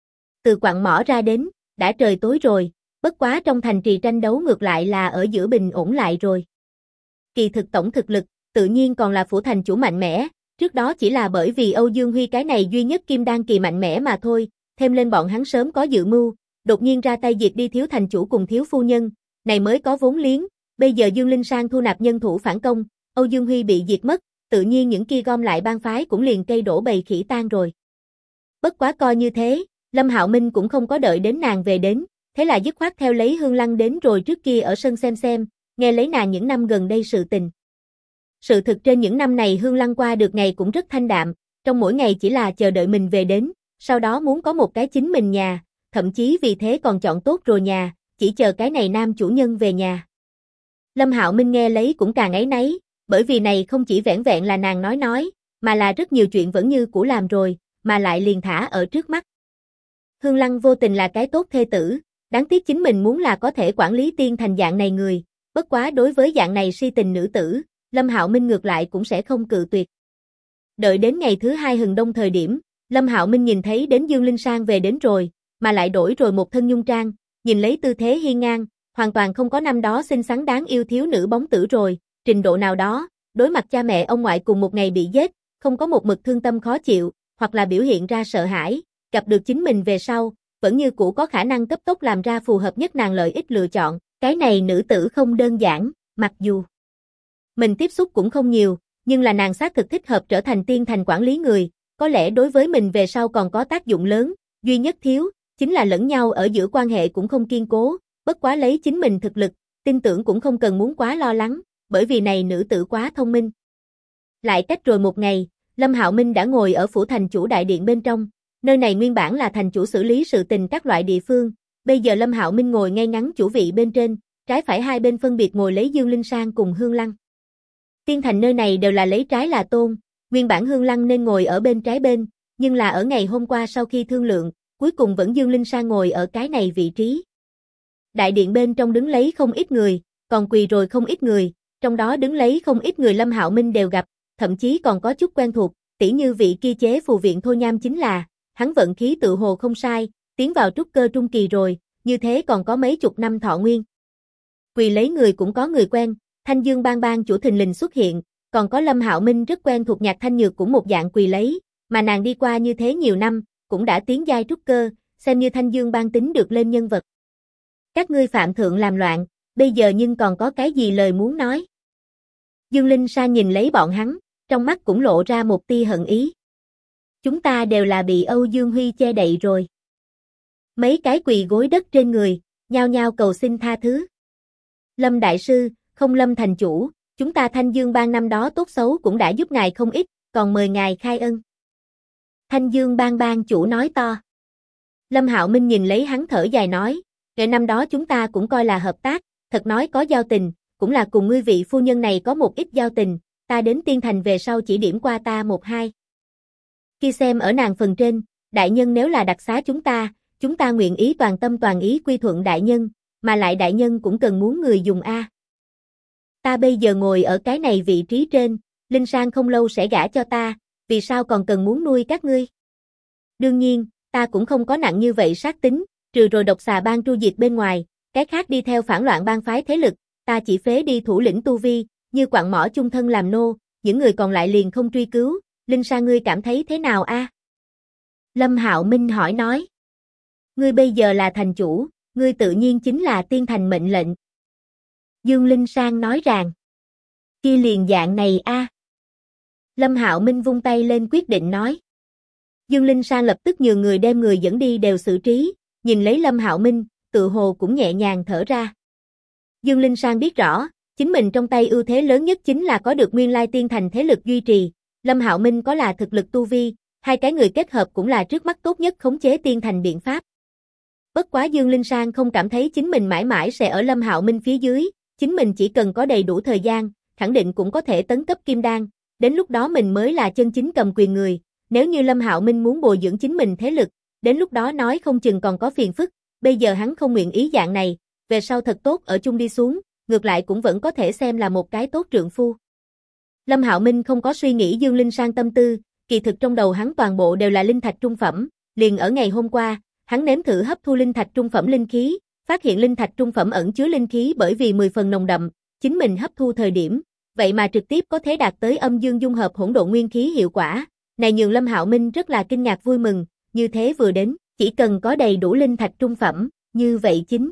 Từ quặng mỏ ra đến, đã trời tối rồi, bất quá trong thành trì tranh đấu ngược lại là ở giữa bình ổn lại rồi. Kỳ thực tổng thực lực, tự nhiên còn là phủ thành chủ mạnh mẽ, trước đó chỉ là bởi vì Âu Dương Huy cái này duy nhất kim đan kỳ mạnh mẽ mà thôi, thêm lên bọn hắn sớm có dự mưu, đột nhiên ra tay diệt đi thiếu thành chủ cùng thiếu phu nhân, này mới có vốn liếng, bây giờ Dương Linh Sang thu nạp nhân thủ phản công, Âu Dương Huy bị diệt mất, tự nhiên những kia gom lại bang phái cũng liền cây đổ bầy khỉ tan rồi. Bất quá coi như thế, Lâm Hạo Minh cũng không có đợi đến nàng về đến, thế là dứt khoát theo lấy Hương Lăng đến rồi trước kia ở sân xem, nghe lấy nàng những năm gần đây sự tình. Sự thực trên những năm này Hương Lăng qua được ngày cũng rất thanh đạm, trong mỗi ngày chỉ là chờ đợi mình về đến, sau đó muốn có một cái chính mình nhà, thậm chí vì thế còn chọn tốt rồi nhà, chỉ chờ cái này nam chủ nhân về nhà. Lâm Hạo Minh nghe lấy cũng càng áy náy, bởi vì này không chỉ vẻn vẹn là nàng nói, mà là rất nhiều chuyện vẫn như cũ làm rồi, mà lại liền thả ở trước mắt. Hương Lăng vô tình là cái tốt thê tử, đáng tiếc chính mình muốn là có thể quản lý tiên thành dạng này người, bất quá đối với dạng này si tình nữ tử, Lâm Hạo Minh ngược lại cũng sẽ không cự tuyệt. Đợi đến ngày thứ hai hừng đông thời điểm, Lâm Hạo Minh nhìn thấy đến Dương Linh Sang về đến rồi, mà lại đổi rồi một thân nhung trang, nhìn lấy tư thế hiên ngang, hoàn toàn không có năm đó xinh xắn đáng yêu thiếu nữ bóng tử rồi, trình độ nào đó, đối mặt cha mẹ ông ngoại cùng một ngày bị giết, không có một mực thương tâm khó chịu, hoặc là biểu hiện ra sợ hãi, gặp được chính mình về sau, vẫn như cũ có khả năng cấp tốc làm ra phù hợp nhất nàng lợi ích lựa chọn. Cái này nữ tử không đơn giản, mặc dù mình tiếp xúc cũng không nhiều, nhưng là nàng xác thực thích hợp trở thành tiên thành quản lý người, có lẽ đối với mình về sau còn có tác dụng lớn, duy nhất thiếu, chính là lẫn nhau ở giữa quan hệ cũng không kiên cố, bất quá lấy chính mình thực lực, tin tưởng cũng không cần muốn quá lo lắng, bởi vì này nữ tử quá thông minh. Lại cách rồi một ngày, Lâm Hạo Minh đã ngồi ở phủ thành chủ đại điện bên trong, nơi này nguyên bản là thành chủ xử lý sự tình các loại địa phương, bây giờ Lâm Hạo Minh ngồi ngay ngắn chủ vị bên trên, trái phải hai bên phân biệt ngồi lấy Dương Linh Sang cùng Hương Lăng. Tiên thành nơi này đều là lấy trái là tôn, nguyên bản Hương Lăng nên ngồi ở bên trái bên, nhưng là ở ngày hôm qua sau khi thương lượng, cuối cùng vẫn Dương Linh Sang ngồi ở cái này vị trí. Đại điện bên trong đứng lấy không ít người, còn quỳ rồi không ít người, trong đó đứng lấy không ít người Lâm Hạo Minh đều gặp, thậm chí còn có chút quen thuộc, tỉ như vị kia chế phù viện Thôi Nham chính là, hắn vận khí tự hồ không sai, tiến vào trúc cơ trung kỳ rồi, như thế còn có mấy chục năm thọ nguyên. Quỳ lấy người cũng có người quen, Thanh Dương Bang chủ thình lình xuất hiện, còn có Lâm Hạo Minh rất quen thuộc Nhạc Thanh Nhược cũng một dạng quỳ lấy, mà nàng đi qua như thế nhiều năm, cũng đã tiến giai trúc cơ, xem như Thanh Dương Bang tính được lên nhân vật. Các ngươi phạm thượng làm loạn, bây giờ nhưng còn có cái gì lời muốn nói? Dương Linh Sa nhìn lấy bọn hắn, trong mắt cũng lộ ra một tia hận ý. Chúng ta đều là bị Âu Dương Huy che đậy rồi. Mấy cái quỳ gối đất trên người, nhao nhao cầu xin tha thứ. Lâm Đại Sư, không Lâm Thành Chủ, chúng ta Thanh Dương Bang năm đó tốt xấu cũng đã giúp ngài không ít, còn mời ngài khai ân. Thanh Dương Bang chủ nói to. Lâm Hạo Minh nhìn lấy hắn thở dài nói, ngày năm đó chúng ta cũng coi là hợp tác, thật nói có giao tình, cũng là cùng ngươi vị phu nhân này có một ít giao tình, ta đến tiên thành về sau chỉ điểm qua ta một hai. Khi xem ở nàng phần trên, đại nhân nếu là đặc xá chúng ta nguyện ý toàn tâm toàn ý quy thuận đại nhân, mà lại đại nhân cũng cần muốn người dùng a. Ta bây giờ ngồi ở cái này vị trí trên, Linh Sang không lâu sẽ gả cho ta, vì sao còn cần muốn nuôi các ngươi? Đương nhiên, ta cũng không có nặng như vậy sát tính, trừ rồi độc xà bang tru diệt bên ngoài, cái khác đi theo phản loạn bang phái thế lực, ta chỉ phế đi thủ lĩnh tu vi, như quặng mỏ chung thân làm nô, những người còn lại liền không truy cứu, Linh Sa ngươi cảm thấy thế nào a? Lâm Hạo Minh hỏi nói. Ngươi bây giờ là thành chủ, ngươi tự nhiên chính là tiên thành mệnh lệnh. Dương Linh Sang nói rằng. Kia liền dạng này a. Lâm Hạo Minh vung tay lên quyết định nói. Dương Linh Sang lập tức nhường người đem người dẫn đi đều xử trí, nhìn lấy Lâm Hạo Minh, tự hồ cũng nhẹ nhàng thở ra. Dương Linh Sang biết rõ, chính mình trong tay ưu thế lớn nhất chính là có được nguyên lai tiên thành thế lực duy trì, Lâm Hạo Minh có là thực lực tu vi, hai cái người kết hợp cũng là trước mắt tốt nhất khống chế tiên thành biện pháp. Bất quá Dương Linh Sang không cảm thấy chính mình mãi mãi sẽ ở Lâm Hạo Minh phía dưới, chính mình chỉ cần có đầy đủ thời gian, khẳng định cũng có thể tấn cấp kim đan, đến lúc đó mình mới là chân chính cầm quyền người, nếu như Lâm Hạo Minh muốn bồi dưỡng chính mình thế lực, đến lúc đó nói không chừng còn có phiền phức, bây giờ hắn không nguyện ý dạng này, về sau thật tốt ở chung đi xuống, ngược lại cũng vẫn có thể xem là một cái tốt trượng phu. Lâm Hạo Minh không có suy nghĩ Dương Linh Sang tâm tư, kỳ thực trong đầu hắn toàn bộ đều là linh thạch trung phẩm, liền ở ngày hôm qua, hắn nếm thử hấp thu linh thạch trung phẩm linh khí, phát hiện linh thạch trung phẩm ẩn chứa linh khí bởi vì 10 phần nồng đậm, chính mình hấp thu thời điểm, vậy mà trực tiếp có thể đạt tới âm dương dung hợp hỗn độn nguyên khí hiệu quả, này nhường Lâm Hạo Minh rất là kinh ngạc vui mừng, như thế vừa đến, chỉ cần có đầy đủ linh thạch trung phẩm, như vậy chính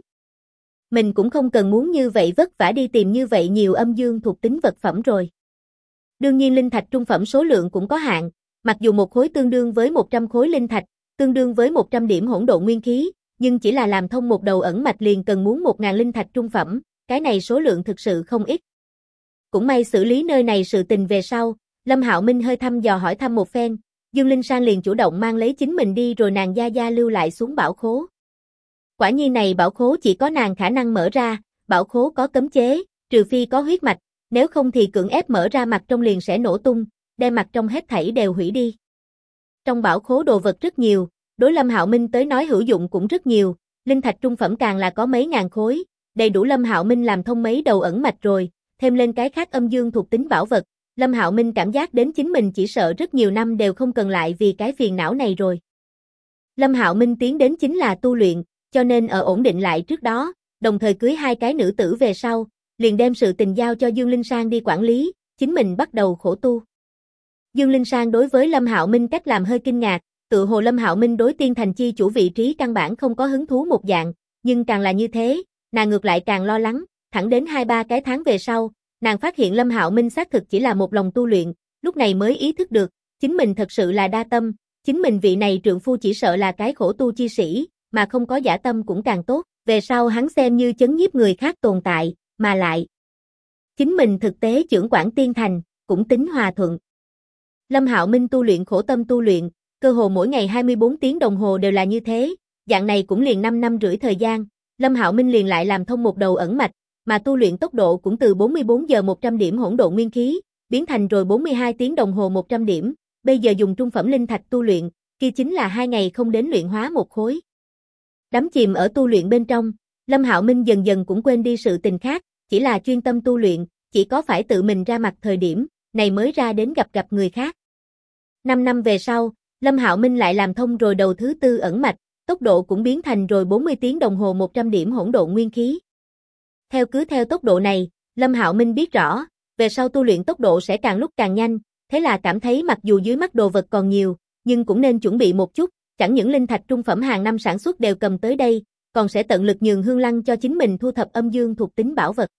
mình cũng không cần muốn như vậy vất vả đi tìm như vậy nhiều âm dương thuộc tính vật phẩm rồi. Đương nhiên linh thạch trung phẩm số lượng cũng có hạn, mặc dù một khối tương đương với 100 khối linh thạch, tương đương với 100 điểm hỗn độn nguyên khí, nhưng chỉ là làm thông một đầu ẩn mạch liền cần muốn 1000 linh thạch trung phẩm, cái này số lượng thực sự không ít. Cũng may xử lý nơi này sự tình về sau, Lâm Hạo Minh hơi thăm dò hỏi thăm một phen, Dương Linh Sang liền chủ động mang lấy chính mình đi rồi nàng gia gia lưu lại xuống bảo khố. Quả nhiên này bảo khố chỉ có nàng khả năng mở ra, bảo khố có cấm chế, trừ phi có huyết mạch, nếu không thì cưỡng ép mở ra mặt trong liền sẽ nổ tung, đem mặt trong hết thảy đều hủy đi. Trong bảo khố đồ vật rất nhiều, đối Lâm Hạo Minh tới nói hữu dụng cũng rất nhiều, linh thạch trung phẩm càng là có mấy ngàn khối, đầy đủ Lâm Hạo Minh làm thông mấy đầu ẩn mạch rồi, thêm lên cái khác âm dương thuộc tính bảo vật, Lâm Hạo Minh cảm giác đến chính mình chỉ sợ rất nhiều năm đều không cần lại vì cái phiền não này rồi. Lâm Hạo Minh tiến đến chính là tu luyện, cho nên ở ổn định lại trước đó, đồng thời cưới hai cái nữ tử về sau, liền đem sự tình giao cho Dương Linh Sang đi quản lý, chính mình bắt đầu khổ tu. Dương Linh Sang đối với Lâm Hạo Minh cách làm hơi kinh ngạc, tự hồ Lâm Hạo Minh đối tiên thành chi chủ vị trí căn bản không có hứng thú một dạng, nhưng càng là như thế, nàng ngược lại càng lo lắng, thẳng đến 2-3 cái tháng về sau, nàng phát hiện Lâm Hạo Minh xác thực chỉ là một lòng tu luyện, lúc này mới ý thức được, chính mình thật sự là đa tâm, chính mình vị này trượng phu chỉ sợ là cái khổ tu chi sĩ, mà không có dã tâm cũng càng tốt, về sau hắn xem như chấn nhiếp người khác tồn tại, mà lại chính mình thực tế chưởng quản tiên thành, cũng tính hòa thuận. Lâm Hạo Minh tu luyện khổ tâm tu luyện, cơ hồ mỗi ngày 24 tiếng đồng hồ đều là như thế, dạng này cũng liền 5 năm rưỡi thời gian, Lâm Hạo Minh liền lại làm thông một đầu ẩn mạch, mà tu luyện tốc độ cũng từ 44 giờ 100 điểm hỗn độn nguyên khí, biến thành rồi 42 tiếng đồng hồ 100 điểm, bây giờ dùng trung phẩm linh thạch tu luyện, kia chính là 2 ngày không đến luyện hóa một khối. Đắm chìm ở tu luyện bên trong, Lâm Hạo Minh dần dần cũng quên đi sự tình khác, chỉ là chuyên tâm tu luyện, chỉ có phải tự mình ra mặt thời điểm, này mới ra đến gặp người khác. 5 năm về sau, Lâm Hạo Minh lại làm thông rồi đầu thứ tư ẩn mạch, tốc độ cũng biến thành rồi 40 tiếng đồng hồ 100 điểm hỗn độn nguyên khí. Theo tốc độ này, Lâm Hạo Minh biết rõ, về sau tu luyện tốc độ sẽ càng lúc càng nhanh, thế là cảm thấy mặc dù dưới mắt đồ vật còn nhiều, nhưng cũng nên chuẩn bị một chút, chẳng những linh thạch trung phẩm hàng năm sản xuất đều cầm tới đây, còn sẽ tận lực nhường Hương Lăng cho chính mình thu thập âm dương thuộc tính bảo vật.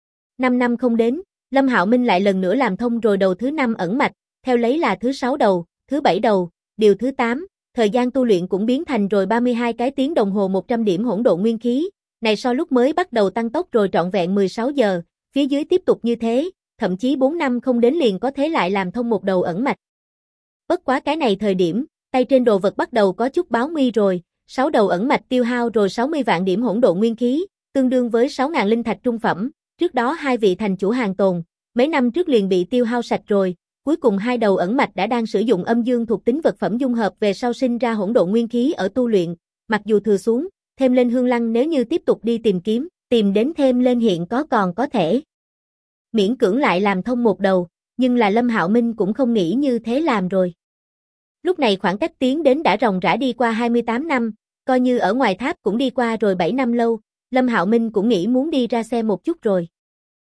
5 năm không đến, Lâm Hạo Minh lại lần nữa làm thông rồi đầu thứ 5 ẩn mạch, theo lấy là thứ 6 đầu, thứ 7 đầu, điều thứ 8, thời gian tu luyện cũng biến thành rồi 32 cái tiếng đồng hồ 100 điểm hỗn độn nguyên khí, này so lúc mới bắt đầu tăng tốc rồi trọn vẹn 16 giờ, phía dưới tiếp tục như thế, thậm chí 4 năm không đến liền có thế lại làm thông một đầu ẩn mạch. Bất quá cái này thời điểm, tay trên đồ vật bắt đầu có chút báo nguy rồi, 6 đầu ẩn mạch tiêu hao rồi 60 vạn điểm hỗn độn nguyên khí, tương đương với 6.000 linh thạch trung phẩm, trước đó hai vị thành chủ hàng tồn, mấy năm trước liền bị tiêu hao sạch rồi, cuối cùng hai đầu ẩn mạch đã đang sử dụng âm dương thuộc tính vật phẩm dung hợp về sau sinh ra hỗn độn nguyên khí ở tu luyện, mặc dù thừa xuống, thêm lên Hương Lăng nếu như tiếp tục đi tìm kiếm, tìm đến thêm lên hiện có còn có thể. Miễn cưỡng lại làm thông một đầu, nhưng là Lâm Hạo Minh cũng không nghĩ như thế làm rồi. Lúc này khoảng cách tiến đến đã ròng rã đi qua 28 năm, coi như ở ngoài tháp cũng đi qua rồi 7 năm lâu, Lâm Hạo Minh cũng nghĩ muốn đi ra xe một chút rồi.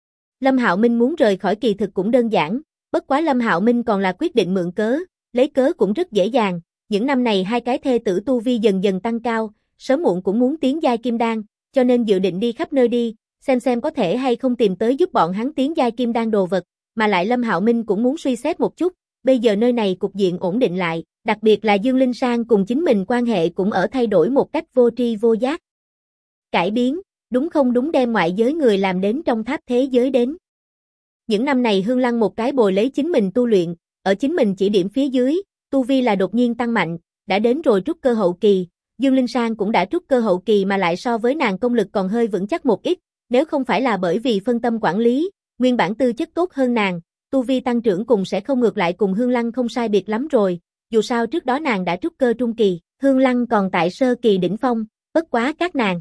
Lâm Hạo Minh muốn rời khỏi kỳ thực cũng đơn giản, bất quá Lâm Hạo Minh còn là quyết định mượn cớ, lấy cớ cũng rất dễ dàng, những năm này hai cái thê tử tu vi dần dần tăng cao, sớm muộn cũng muốn tiến giai kim đan, cho nên dự định đi khắp nơi đi, xem có thể hay không tìm tới giúp bọn hắn tiến giai kim đan đồ vật, mà lại Lâm Hạo Minh cũng muốn suy xét một chút, bây giờ nơi này cục diện ổn định lại, đặc biệt là Dương Linh Sang cùng chính mình quan hệ cũng ở thay đổi một cách vô tri vô giác. Cải biến, đúng không đúng đem ngoại giới người làm đến trong tháp thế giới đến. Những năm này Hương Lăng một cái bồi lấy chính mình tu luyện, ở chính mình chỉ điểm phía dưới, tu vi là đột nhiên tăng mạnh, đã đến rồi trúc cơ hậu kỳ, Dương Linh Sang cũng đã trúc cơ hậu kỳ mà lại so với nàng công lực còn hơi vững chắc một ít, nếu không phải là bởi vì phân tâm quản lý, nguyên bản tư chất tốt hơn nàng, tu vi tăng trưởng cùng sẽ không ngược lại cùng Hương Lăng không sai biệt lắm rồi, dù sao trước đó nàng đã trúc cơ trung kỳ, Hương Lăng còn tại sơ kỳ đỉnh phong, bất quá các nàng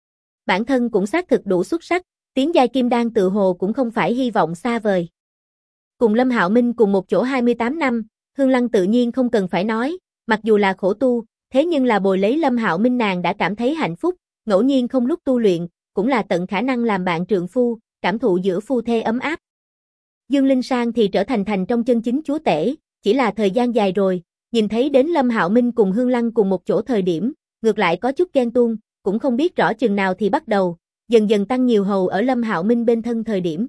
bản thân cũng xác thực đủ xuất sắc, tiến giai kim đan tự hồ cũng không phải hy vọng xa vời. Cùng Lâm Hạo Minh cùng một chỗ 28 năm, Hương Lăng tự nhiên không cần phải nói, mặc dù là khổ tu, thế nhưng là bồi lấy Lâm Hạo Minh nàng đã cảm thấy hạnh phúc, ngẫu nhiên không lúc tu luyện, cũng là tận khả năng làm bạn trượng phu, cảm thụ giữa phu thê ấm áp. Dương Linh Sang thì trở thành trong chân chính chúa tể, chỉ là thời gian dài rồi, nhìn thấy đến Lâm Hạo Minh cùng Hương Lăng cùng một chỗ thời điểm, ngược lại có chút ghen tuông, cũng không biết rõ chừng nào thì bắt đầu, dần dần tăng nhiều hầu ở Lâm Hạo Minh bên thân thời điểm.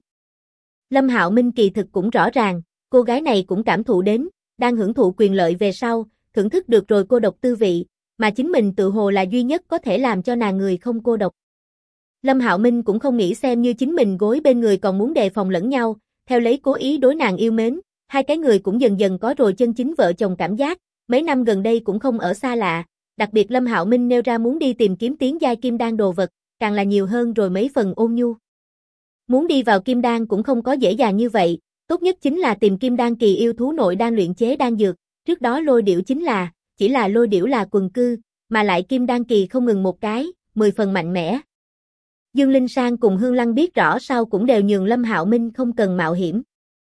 Lâm Hạo Minh kỳ thực cũng rõ ràng, cô gái này cũng cảm thụ đến, đang hưởng thụ quyền lợi về sau, thưởng thức được rồi cô độc tư vị, mà chính mình tự hồ là duy nhất có thể làm cho nàng người không cô độc. Lâm Hạo Minh cũng không nghĩ xem như chính mình gối bên người còn muốn đề phòng lẫn nhau, theo lấy cố ý đối nàng yêu mến, hai cái người cũng dần dần có rồi chân chính vợ chồng cảm giác, mấy năm gần đây cũng không ở xa lạ, đặc biệt Lâm Hạo Minh nêu ra muốn đi tìm kiếm tiến giai kim đan đồ vật, càng là nhiều hơn rồi mấy phần ôn nhu. Muốn đi vào kim đan cũng không có dễ dàng như vậy, tốt nhất chính là tìm kim đan kỳ yêu thú nội đan luyện chế đan dược, trước đó lôi điểu chỉ là lôi điểu là quần cư, mà lại kim đan kỳ không ngừng một cái, 10 phần mạnh mẽ. Dương Linh Sang cùng Hương Lăng biết rõ sau cũng đều nhường Lâm Hạo Minh không cần mạo hiểm.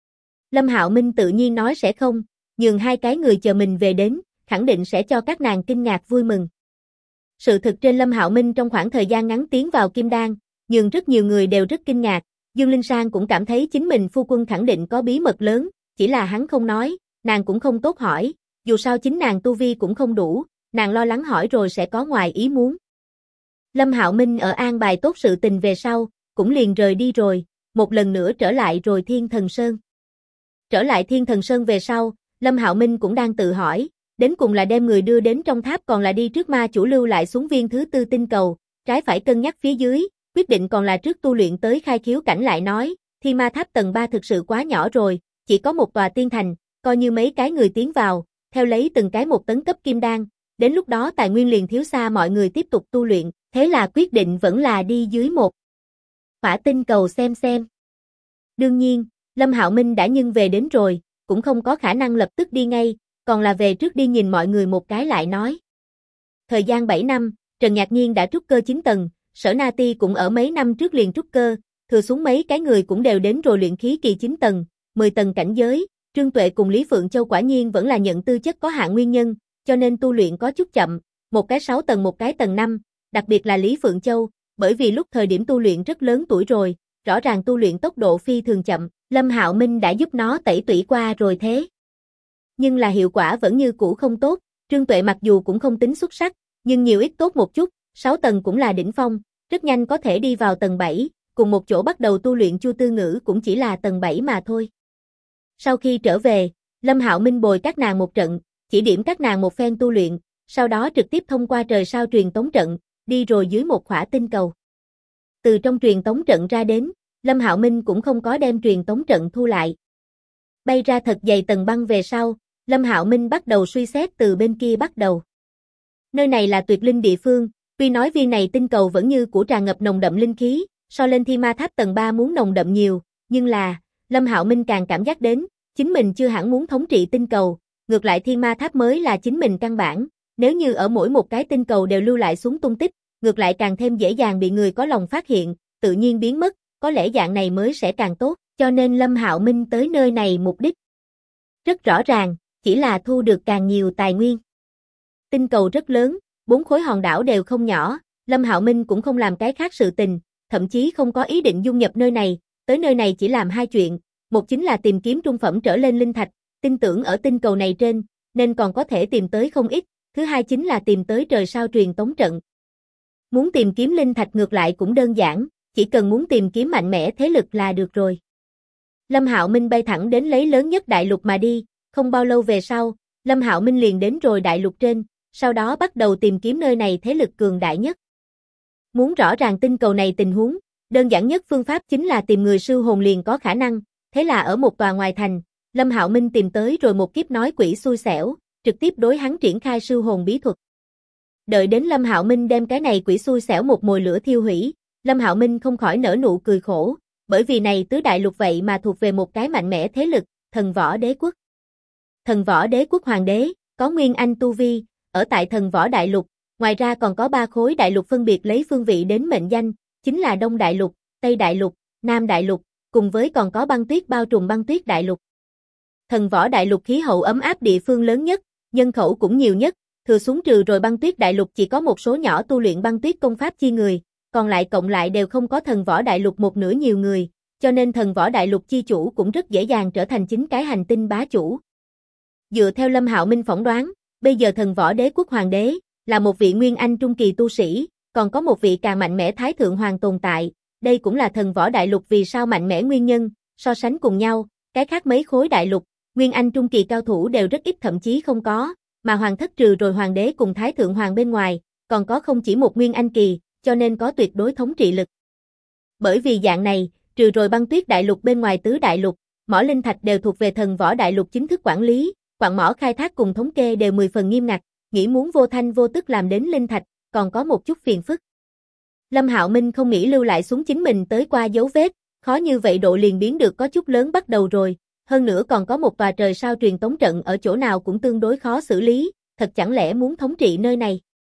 Lâm Hạo Minh tự nhiên nói sẽ không, nhường hai cái người chờ mình về đến, khẳng định sẽ cho các nàng kinh ngạc vui mừng. Sự thực trên Lâm Hạo Minh trong khoảng thời gian ngắn tiến vào kim đan, nhường rất nhiều người đều rất kinh ngạc, Dương Linh Sang cũng cảm thấy chính mình phu quân khẳng định có bí mật lớn, chỉ là hắn không nói, nàng cũng không tốt hỏi, dù sao chính nàng tu vi cũng không đủ, nàng lo lắng hỏi rồi sẽ có ngoài ý muốn. Lâm Hạo Minh ở an bài tốt sự tình về sau, cũng liền rời đi rồi, một lần nữa trở lại rồi Thiên Thần Sơn. Trở lại Thiên Thần Sơn về sau, Lâm Hạo Minh cũng đang tự hỏi, đến cùng là đem người đưa đến trong tháp còn là đi trước ma chủ lưu lại xuống viên thứ 4 tinh cầu, trái phải cân nhắc phía dưới, quyết định còn là trước tu luyện tới khai khiếu cảnh lại nói, Thiên Ma Tháp tầng 3 thực sự quá nhỏ rồi, chỉ có một tòa tiên thành, coi như mấy cái người tiến vào, theo lấy từng cái 1 tấn cấp kim đan, đến lúc đó tài nguyên liền thiếu xa mọi người tiếp tục tu luyện, thế là quyết định vẫn là đi dưới một hỏa tinh cầu xem. Đương nhiên, Lâm Hạo Minh đã nhưng về đến rồi, cũng không có khả năng lập tức đi ngay, còn là về trước đi nhìn mọi người một cái lại nói. Thời gian 7 năm, Trần Nhạc Nhiên đã trúc cơ 9 tầng, Sở Na Ti cũng ở mấy năm trước liền trúc cơ, thừa xuống mấy cái người cũng đều đến rồi luyện khí kỳ 9 tầng, 10 tầng cảnh giới, Trương Tuệ cùng Lý Phượng Châu quả nhiên vẫn là nhận tư chất có hạn nguyên nhân, cho nên tu luyện có chút chậm, một cái 6 tầng một cái tầng 5, đặc biệt là Lý Phượng Châu, bởi vì lúc thời điểm tu luyện rất lớn tuổi rồi, rõ ràng tu luyện tốc độ phi thường chậm, Lâm Hạo Minh đã giúp nó tẩy tủy qua rồi thế. Nhưng là hiệu quả vẫn như cũ không tốt, Trương Tuệ mặc dù cũng không tính xuất sắc, nhưng nhiều ít tốt một chút, 6 tầng cũng là đỉnh phong, rất nhanh có thể đi vào tầng 7, cùng một chỗ bắt đầu tu luyện Chu Tư Ngữ cũng chỉ là tầng 7 mà thôi. Sau khi trở về, Lâm Hạo Minh bồi các nàng một trận, chỉ điểm các nàng một phen tu luyện, sau đó trực tiếp thông qua trời sao truyền tống trận, đi rồi dưới một khỏa tinh cầu. Từ trong truyền tống trận ra đến, Lâm Hạo Minh cũng không có đem truyền tống trận thu lại. Bay ra thật dày tầng băng về sau, Lâm Hạo Minh bắt đầu suy xét từ bên kia bắt đầu. Nơi này là tuyệt linh địa phương, tuy nói viên này tinh cầu vẫn như cũ tràn ngập nồng đậm linh khí, so lên Thiên Ma Tháp tầng 3 muốn nồng đậm nhiều, nhưng là, Lâm Hạo Minh càng cảm giác đến, chính mình chưa hẳn muốn thống trị tinh cầu, ngược lại Thiên Ma Tháp mới là chính mình căn bản, nếu như ở mỗi một cái tinh cầu đều lưu lại xuống tung tích, ngược lại càng thêm dễ dàng bị người có lòng phát hiện, tự nhiên biến mất, có lẽ dạng này mới sẽ càng tốt, cho nên Lâm Hạo Minh tới nơi này mục đích rất rõ ràng, chỉ là thu được càng nhiều tài nguyên. Tinh cầu rất lớn, 4 khối hòn đảo đều không nhỏ, Lâm Hạo Minh cũng không làm cái khác sự tình, thậm chí không có ý định dung nhập nơi này, tới nơi này chỉ làm 2 chuyện, một chính là tìm kiếm trung phẩm trở lên linh thạch, tin tưởng ở tinh cầu này trên, nên còn có thể tìm tới không ít, thứ hai chính là tìm tới trời sao truyền tống trận. Muốn tìm kiếm linh thạch ngược lại cũng đơn giản, chỉ cần muốn tìm kiếm mạnh mẽ thế lực là được rồi. Lâm Hạo Minh bay thẳng đến lấy lớn nhất đại lục mà đi, không bao lâu về sau, Lâm Hạo Minh liền đến rồi đại lục trên, sau đó bắt đầu tìm kiếm nơi này thế lực cường đại nhất. Muốn rõ ràng tinh cầu này tình huống, đơn giản nhất phương pháp chính là tìm người sư hồn liền có khả năng, thế là ở một tòa ngoài thành, Lâm Hạo Minh tìm tới rồi một kiếp nói quỷ xui xẻo, trực tiếp đối hắn triển khai sư hồn bí thuật. Đợi đến Lâm Hạo Minh đem cái này quỷ xui xẻo một mồi lửa thiêu hủy, Lâm Hạo Minh không khỏi nở nụ cười khổ, bởi vì này tứ đại lục vậy mà thuộc về một cái mạnh mẽ thế lực, Thần Võ Đế Quốc. Thần Võ Đế Quốc Hoàng đế, có Nguyên Anh tu vi, ở tại Thần Võ Đại Lục, ngoài ra còn có 3 khối đại lục phân biệt lấy phương vị đến mệnh danh, chính là Đông Đại Lục, Tây Đại Lục, Nam Đại Lục, cùng với còn có băng tuyết bao trùm băng tuyết đại lục. Thần Võ Đại Lục khí hậu ấm áp địa phương lớn nhất, nhân khẩu cũng nhiều nhất, thừa xuống trừ rồi băng tuyết đại lục chỉ có một số nhỏ tu luyện băng tuyết công pháp chi người, còn lại cộng lại đều không có Thần Võ Đại Lục một nửa nhiều người, cho nên Thần Võ Đại Lục chi chủ cũng rất dễ dàng trở thành chính cái hành tinh bá chủ. Dựa theo Lâm Hạo Minh phỏng đoán, bây giờ Thần Võ Đế Quốc Hoàng đế là một vị Nguyên Anh trung kỳ tu sĩ, còn có một vị càng mạnh mẽ Thái Thượng Hoàng tồn tại, đây cũng là Thần Võ Đại Lục vì sao mạnh mẽ nguyên nhân, so sánh cùng nhau, cái khác mấy khối đại lục, Nguyên Anh trung kỳ cao thủ đều rất ít thậm chí không có, mà hoàng thất trừ rồi hoàng đế cùng Thái Thượng Hoàng bên ngoài, còn có không chỉ một Nguyên Anh kỳ, cho nên có tuyệt đối thống trị lực. Bởi vì dạng này, trừ rồi băng tuyết đại lục bên ngoài tứ đại lục, mỏ linh thạch đều thuộc về Thần Võ Đại Lục chính thức quản lý, quặng mỏ khai thác cùng thống kê đều 10 phần nghiêm ngặt, nghĩ muốn vô thanh vô tức làm đến linh thạch, còn có một chút phiền phức. Lâm Hạo Minh không nghĩ lưu lại xuống chính mình tới qua dấu vết, khó như vậy độ liền biến được có chút lớn bắt đầu rồi, hơn nữa còn có một tòa trời sao truyền tống trận ở chỗ nào cũng tương đối khó xử lý, thật chẳng lẽ muốn thống trị nơi này.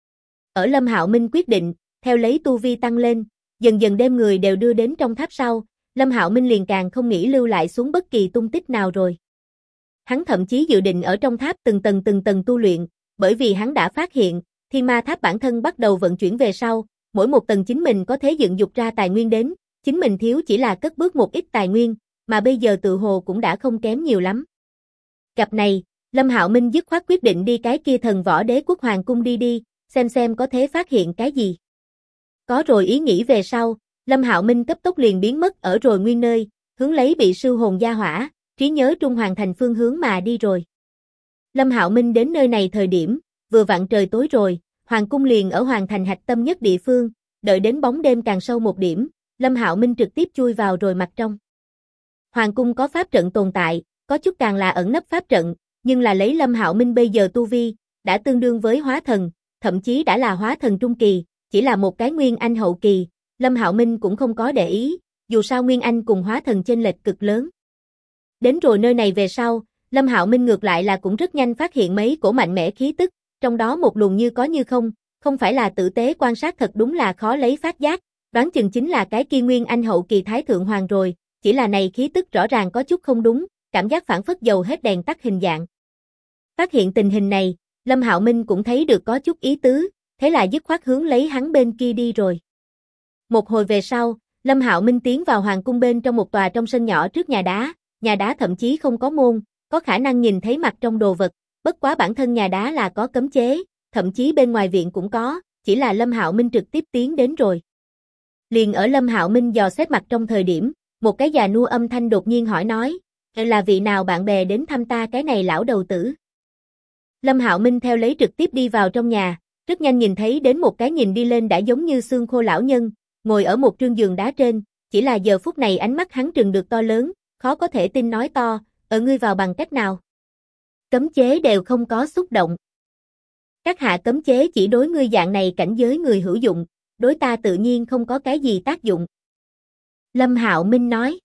Ở Lâm Hạo Minh quyết định, theo lấy tu vi tăng lên, dần dần đem người đều đưa đến trong tháp sau, Lâm Hạo Minh liền càng không nghĩ lưu lại xuống bất kỳ tung tích nào rồi. Hắn thậm chí dự định ở trong tháp từng tầng tu luyện, bởi vì hắn đã phát hiện, Thiên Ma Tháp bản thân bắt đầu vận chuyển về sau, mỗi một tầng chính mình có thể dựng dục ra tài nguyên đến, chính mình thiếu chỉ là cất bước một ít tài nguyên, mà bây giờ tự hồ cũng đã không kém nhiều lắm. Cặp này, Lâm Hạo Minh dứt khoát quyết định đi cái kia Thần Võ Đế Quốc Hoàng cung đi, xem có thể phát hiện cái gì. Có rồi ý nghĩ về sau, Lâm Hạo Minh cấp tốc liền biến mất ở rồi nguyên nơi, hướng lấy bị sư hồn gia hỏa, trí nhớ Trung Hoàng thành phương hướng mà đi rồi. Lâm Hạo Minh đến nơi này thời điểm, vừa vặn trời tối rồi, Hoàng cung liền ở Hoàng thành hạch tâm nhất địa phương, đợi đến bóng đêm càng sâu một điểm, Lâm Hạo Minh trực tiếp chui vào rồi mặt trong. Hoàng cung có pháp trận tồn tại, có chút càng là ẩn nấp pháp trận, nhưng là lấy Lâm Hạo Minh bây giờ tu vi, đã tương đương với hóa thần, thậm chí đã là hóa thần trung kỳ, chỉ là một cái nguyên anh hậu kỳ, Lâm Hạo Minh cũng không có để ý, dù sao nguyên anh cùng hóa thần chênh lệch cực lớn. Đến rồi nơi này về sau, Lâm Hạo Minh ngược lại là cũng rất nhanh phát hiện mấy cổ mạnh mẽ khí tức, trong đó một luồng như có như không phải là tử tế quan sát thật đúng là khó lấy phát giác, đoán chừng chính là cái kia nguyên anh hậu kỳ thái thượng hoàng rồi, chỉ là này khí tức rõ ràng có chút không đúng, cảm giác phản phất dầu hết đèn tắt hình dạng. Phát hiện tình hình này, Lâm Hạo Minh cũng thấy được có chút ý tứ, thế là dứt khoát hướng lấy hắn bên kia đi rồi. Một hồi về sau, Lâm Hạo Minh tiến vào hoàng cung bên trong một tòa trong sân nhỏ trước nhà đá thậm chí không có môn, có khả năng nhìn thấy mặt trong đồ vật, bất quá bản thân nhà đá là có cấm chế, thậm chí bên ngoài viện cũng có, chỉ là Lâm Hạo Minh trực tiếp tiến đến rồi. Liền ở Lâm Hạo Minh dò xét mặt trong thời điểm, một cái già nua âm thanh đột nhiên hỏi nói, là vị nào bạn bè đến thăm ta cái này lão đầu tử. Lâm Hạo Minh theo lấy trực tiếp đi vào trong nhà, rất nhanh nhìn thấy đến một cái nhìn đi lên đã giống như xương khô lão nhân, ngồi ở một trương giường đá trên, chỉ là giờ phút này ánh mắt hắn trừng được to lớn, khó có thể tin nói to, ở ngươi vào bằng cách nào? Cấm chế đều không có xúc động. Các hạ cấm chế chỉ đối ngươi dạng này cảnh giới người hữu dụng, đối ta tự nhiên không có cái gì tác dụng. Lâm Hạo Minh nói.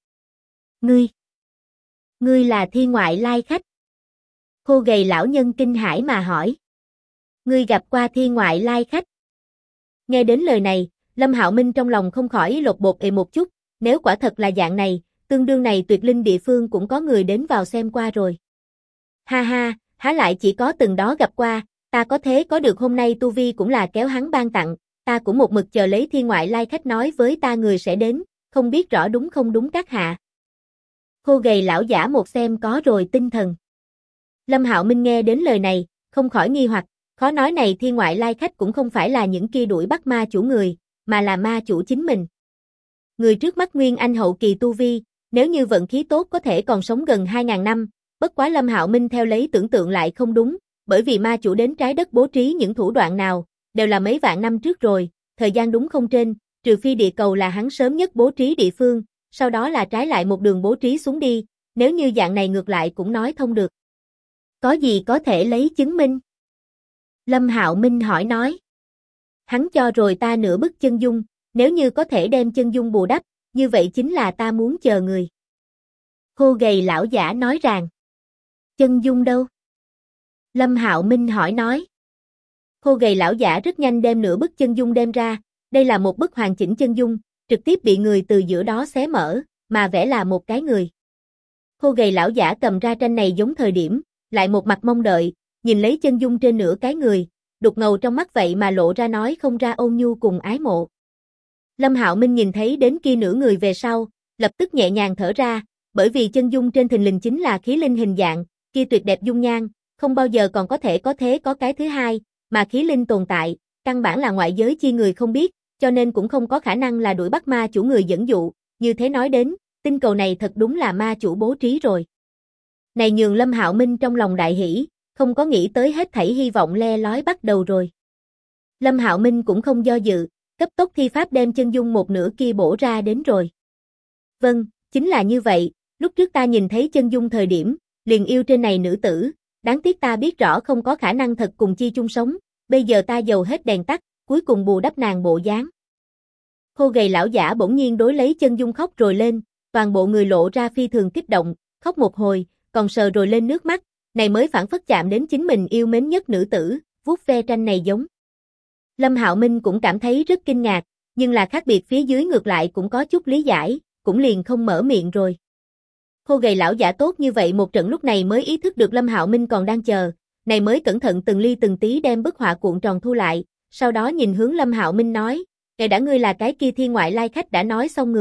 Ngươi là thiên ngoại lai khách. Khô gầy lão nhân kinh hãi mà hỏi. Ngươi gặp qua thiên ngoại lai khách. Nghe đến lời này, Lâm Hạo Minh trong lòng không khỏi lột bột một chút, nếu quả thật là dạng này, tương đương này tuyệt linh địa phương cũng có người đến vào xem qua rồi. Ha ha, há lại chỉ có từng đó gặp qua, ta có thế có được hôm nay tu vi cũng là kéo hắn ban tặng, ta cũng một mực chờ lấy thiên ngoại lai khách nói với ta người sẽ đến, không biết rõ đúng không đúng các hạ. Khô gầy lão giả một xem có rồi tinh thần. Lâm Hạo Minh nghe đến lời này, không khỏi nghi hoặc, khó nói này thiên ngoại lai khách cũng không phải là những kia đuổi bắt ma chủ người, mà là ma chủ chính mình. Người trước mắt nguyên anh hậu kỳ tu vi, nếu như vận khí tốt có thể còn sống gần 2000 năm, bất quá Lâm Hạo Minh theo lấy tưởng tượng lại không đúng, bởi vì ma chủ đến trái đất bố trí những thủ đoạn nào, đều là mấy vạn năm trước rồi, thời gian đúng không trên, trừ phi địa cầu là hắn sớm nhất bố trí địa phương, sau đó là trái lại một đường bố trí xuống đi, nếu như dạng này ngược lại cũng nói thông được. Có gì có thể lấy chứng minh? Lâm Hạo Minh hỏi nói. Hắn cho rồi ta nửa bức chân dung, nếu như có thể đem chân dung bù đắp, như vậy chính là ta muốn chờ người. Khô gầy lão giả nói rằng. Chân dung đâu? Lâm Hạo Minh hỏi nói. Khô gầy lão giả rất nhanh đem nửa bức chân dung đem ra, đây là một bức hoàn chỉnh chân dung, trực tiếp bị người từ giữa đó xé mở, mà vẽ là một cái người. Khô gầy lão giả cầm ra tranh này giống thời điểm, lại một mặt mong đợi, nhìn lấy chân dung trên nửa cái người, đục ngầu trong mắt vậy mà lộ ra nói không ra ôn nhu cùng ái mộ. Lâm Hạo Minh nhìn thấy đến kia nửa người về sau, lập tức nhẹ nhàng thở ra, bởi vì chân dung trên thình lình chính là khí linh hình dạng, kia tuyệt đẹp dung nhan, không bao giờ còn có thể có thế có cái thứ hai, mà khí linh tồn tại, căn bản là ngoại giới chi người không biết, cho nên cũng không có khả năng là đuổi bắt ma chủ người dẫn dụ, như thế nói đến, tinh cầu này thật đúng là ma chủ bố trí rồi. Này nhường Lâm Hạo Minh trong lòng đại hỉ, không có nghĩ tới hết thảy hy vọng le lói bắt đầu rồi. Lâm Hạo Minh cũng không do dự, cấp tốc thi pháp đem chân dung một nửa kia bổ ra đến rồi. Vâng, chính là như vậy, lúc trước ta nhìn thấy chân dung thời điểm, liền yêu trên này nữ tử, đáng tiếc ta biết rõ không có khả năng thật cùng chi chung sống, bây giờ ta dầu hết đèn tắt, cuối cùng bù đắp nàng bộ dáng. Khô gầy lão giả bỗng nhiên đối lấy chân dung khóc rồi lên, toàn bộ người lộ ra phi thường kích động, khóc một hồi, còn sờ rồi lên nước mắt, này mới phản phất chạm đến chính mình yêu mến nhất nữ tử, vuốt ve tranh này giống. Lâm Hạo Minh cũng cảm thấy rất kinh ngạc, nhưng là khác biệt phía dưới ngược lại cũng có chút lý giải, cũng liền không mở miệng rồi. Khô gầy lão giả tốt như vậy một trận lúc này mới ý thức được Lâm Hạo Minh còn đang chờ, này mới cẩn thận từng ly từng tí đem bức họa cuộn tròn thu lại, sau đó nhìn hướng Lâm Hạo Minh nói, "Ngài đã ngươi là cái kia thiên ngoại lai khách đã nói xong người,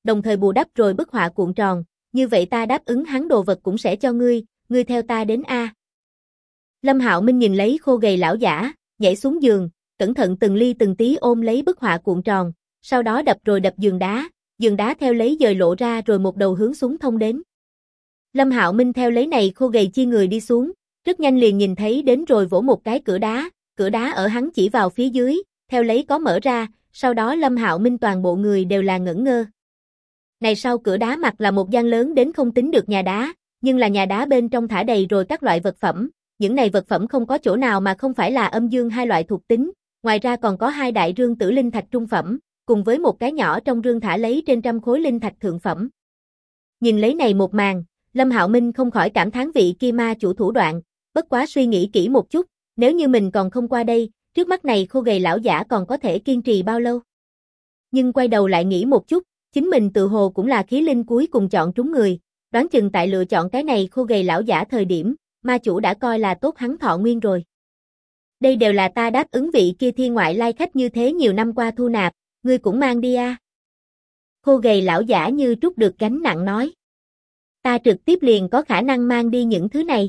đồng thời bù đắp rồi bức họa cuộn tròn, như vậy ta đáp ứng hắn đồ vật cũng sẽ cho ngươi theo ta đến a. Lâm Hạo Minh nhìn lấy khô gầy lão giả, nhảy xuống giường, cẩn thận từng ly từng tí ôm lấy bức họa cuộn tròn, sau đó đập rồi đập giường đá theo lấy dời lộ ra rồi một đầu hướng xuống thông đến. Lâm Hạo Minh theo lấy này khô gầy chi người đi xuống, rất nhanh liền nhìn thấy đến rồi vỗ một cái cửa đá ở hắn chỉ vào phía dưới, theo lấy có mở ra, sau đó Lâm Hạo Minh toàn bộ người đều là ngẩn ngơ. Này sau cửa đá mặt là một gian lớn đến không tính được nhà đá, nhưng là nhà đá bên trong thả đầy rồi các loại vật phẩm, những này vật phẩm không có chỗ nào mà không phải là âm dương hai loại thuộc tính, ngoài ra còn có 2 đại rương tử linh thạch trung phẩm, cùng với một cái nhỏ trong rương thả lấy trên trăm khối linh thạch thượng phẩm. Nhìn lấy này một màn, Lâm Hạo Minh không khỏi cảm thán vị kia ma chủ thủ đoạn, bất quá suy nghĩ kỹ một chút, nếu như mình còn không qua đây, trước mắt này khô gầy lão giả còn có thể kiên trì bao lâu. Nhưng quay đầu lại nghĩ một chút, chính mình tự hồ cũng là khí linh cuối cùng chọn trúng người, đoán chừng tại lựa chọn cái này khô gầy lão giả thời điểm, ma chủ đã coi là tốt hắn thọ nguyên rồi. Đây đều là ta đáp ứng vị kia thiên ngoại lai khách như thế nhiều năm qua thu nạp, ngươi cũng mang đi a. Khô gầy lão giả như trút được gánh nặng nói. Ta trực tiếp liền có khả năng mang đi những thứ này.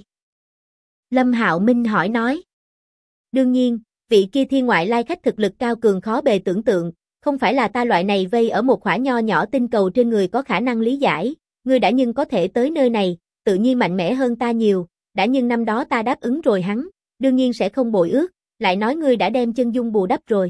Lâm Hạo Minh hỏi nói. Đương nhiên, vị kia thiên ngoại lai khách thực lực cao cường khó bề tưởng tượng, không phải là ta loại này vây ở một khỏa nho nhỏ tinh cầu trên người có khả năng lý giải, ngươi đã nhưng có thể tới nơi này, tự nhiên mạnh mẽ hơn ta nhiều, đã nhưng năm đó ta đáp ứng rồi hắn, đương nhiên sẽ không bội ước, lại nói ngươi đã đem chân dung bù đắp rồi.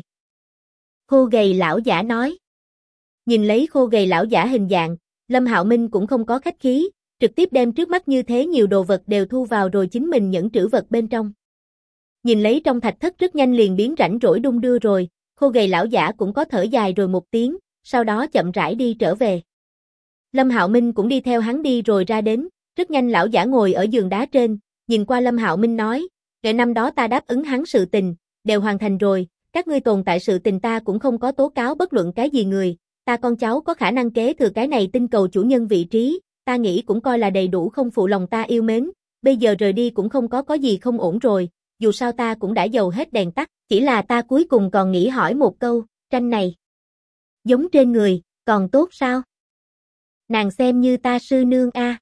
Khô gầy lão giả nói. Nhìn lấy khô gầy lão giả hình dạng, Lâm Hạo Minh cũng không có khách khí, trực tiếp đem trước mắt như thế nhiều đồ vật đều thu vào rồi chính mình nhẫn trữ vật bên trong. Nhìn lấy trong thạch thất rất nhanh liền biến rảnh rỗi đung đưa rồi, khô gầy lão giả cũng có thở dài rồi một tiếng, sau đó chậm rãi đi trở về. Lâm Hạo Minh cũng đi theo hắn đi rồi ra đến, rất nhanh lão giả ngồi ở giường đá trên, nhìn qua Lâm Hạo Minh nói, ngày năm đó ta đáp ứng hắn sự tình, đều hoàn thành rồi, các ngươi tồn tại sự tình ta cũng không có tố cáo bất luận cái gì người, ta con cháu có khả năng kế thừa cái này tinh cầu chủ nhân vị trí, ta nghĩ cũng coi là đầy đủ không phụ lòng ta yêu mến, bây giờ rời đi cũng không có gì không ổn rồi, dù sao ta cũng đã dầu hết đèn tắt, chỉ là ta cuối cùng còn nghĩ hỏi một câu, tranh này giống trên người, còn tốt sao? Nàng xem như ta sư nương a.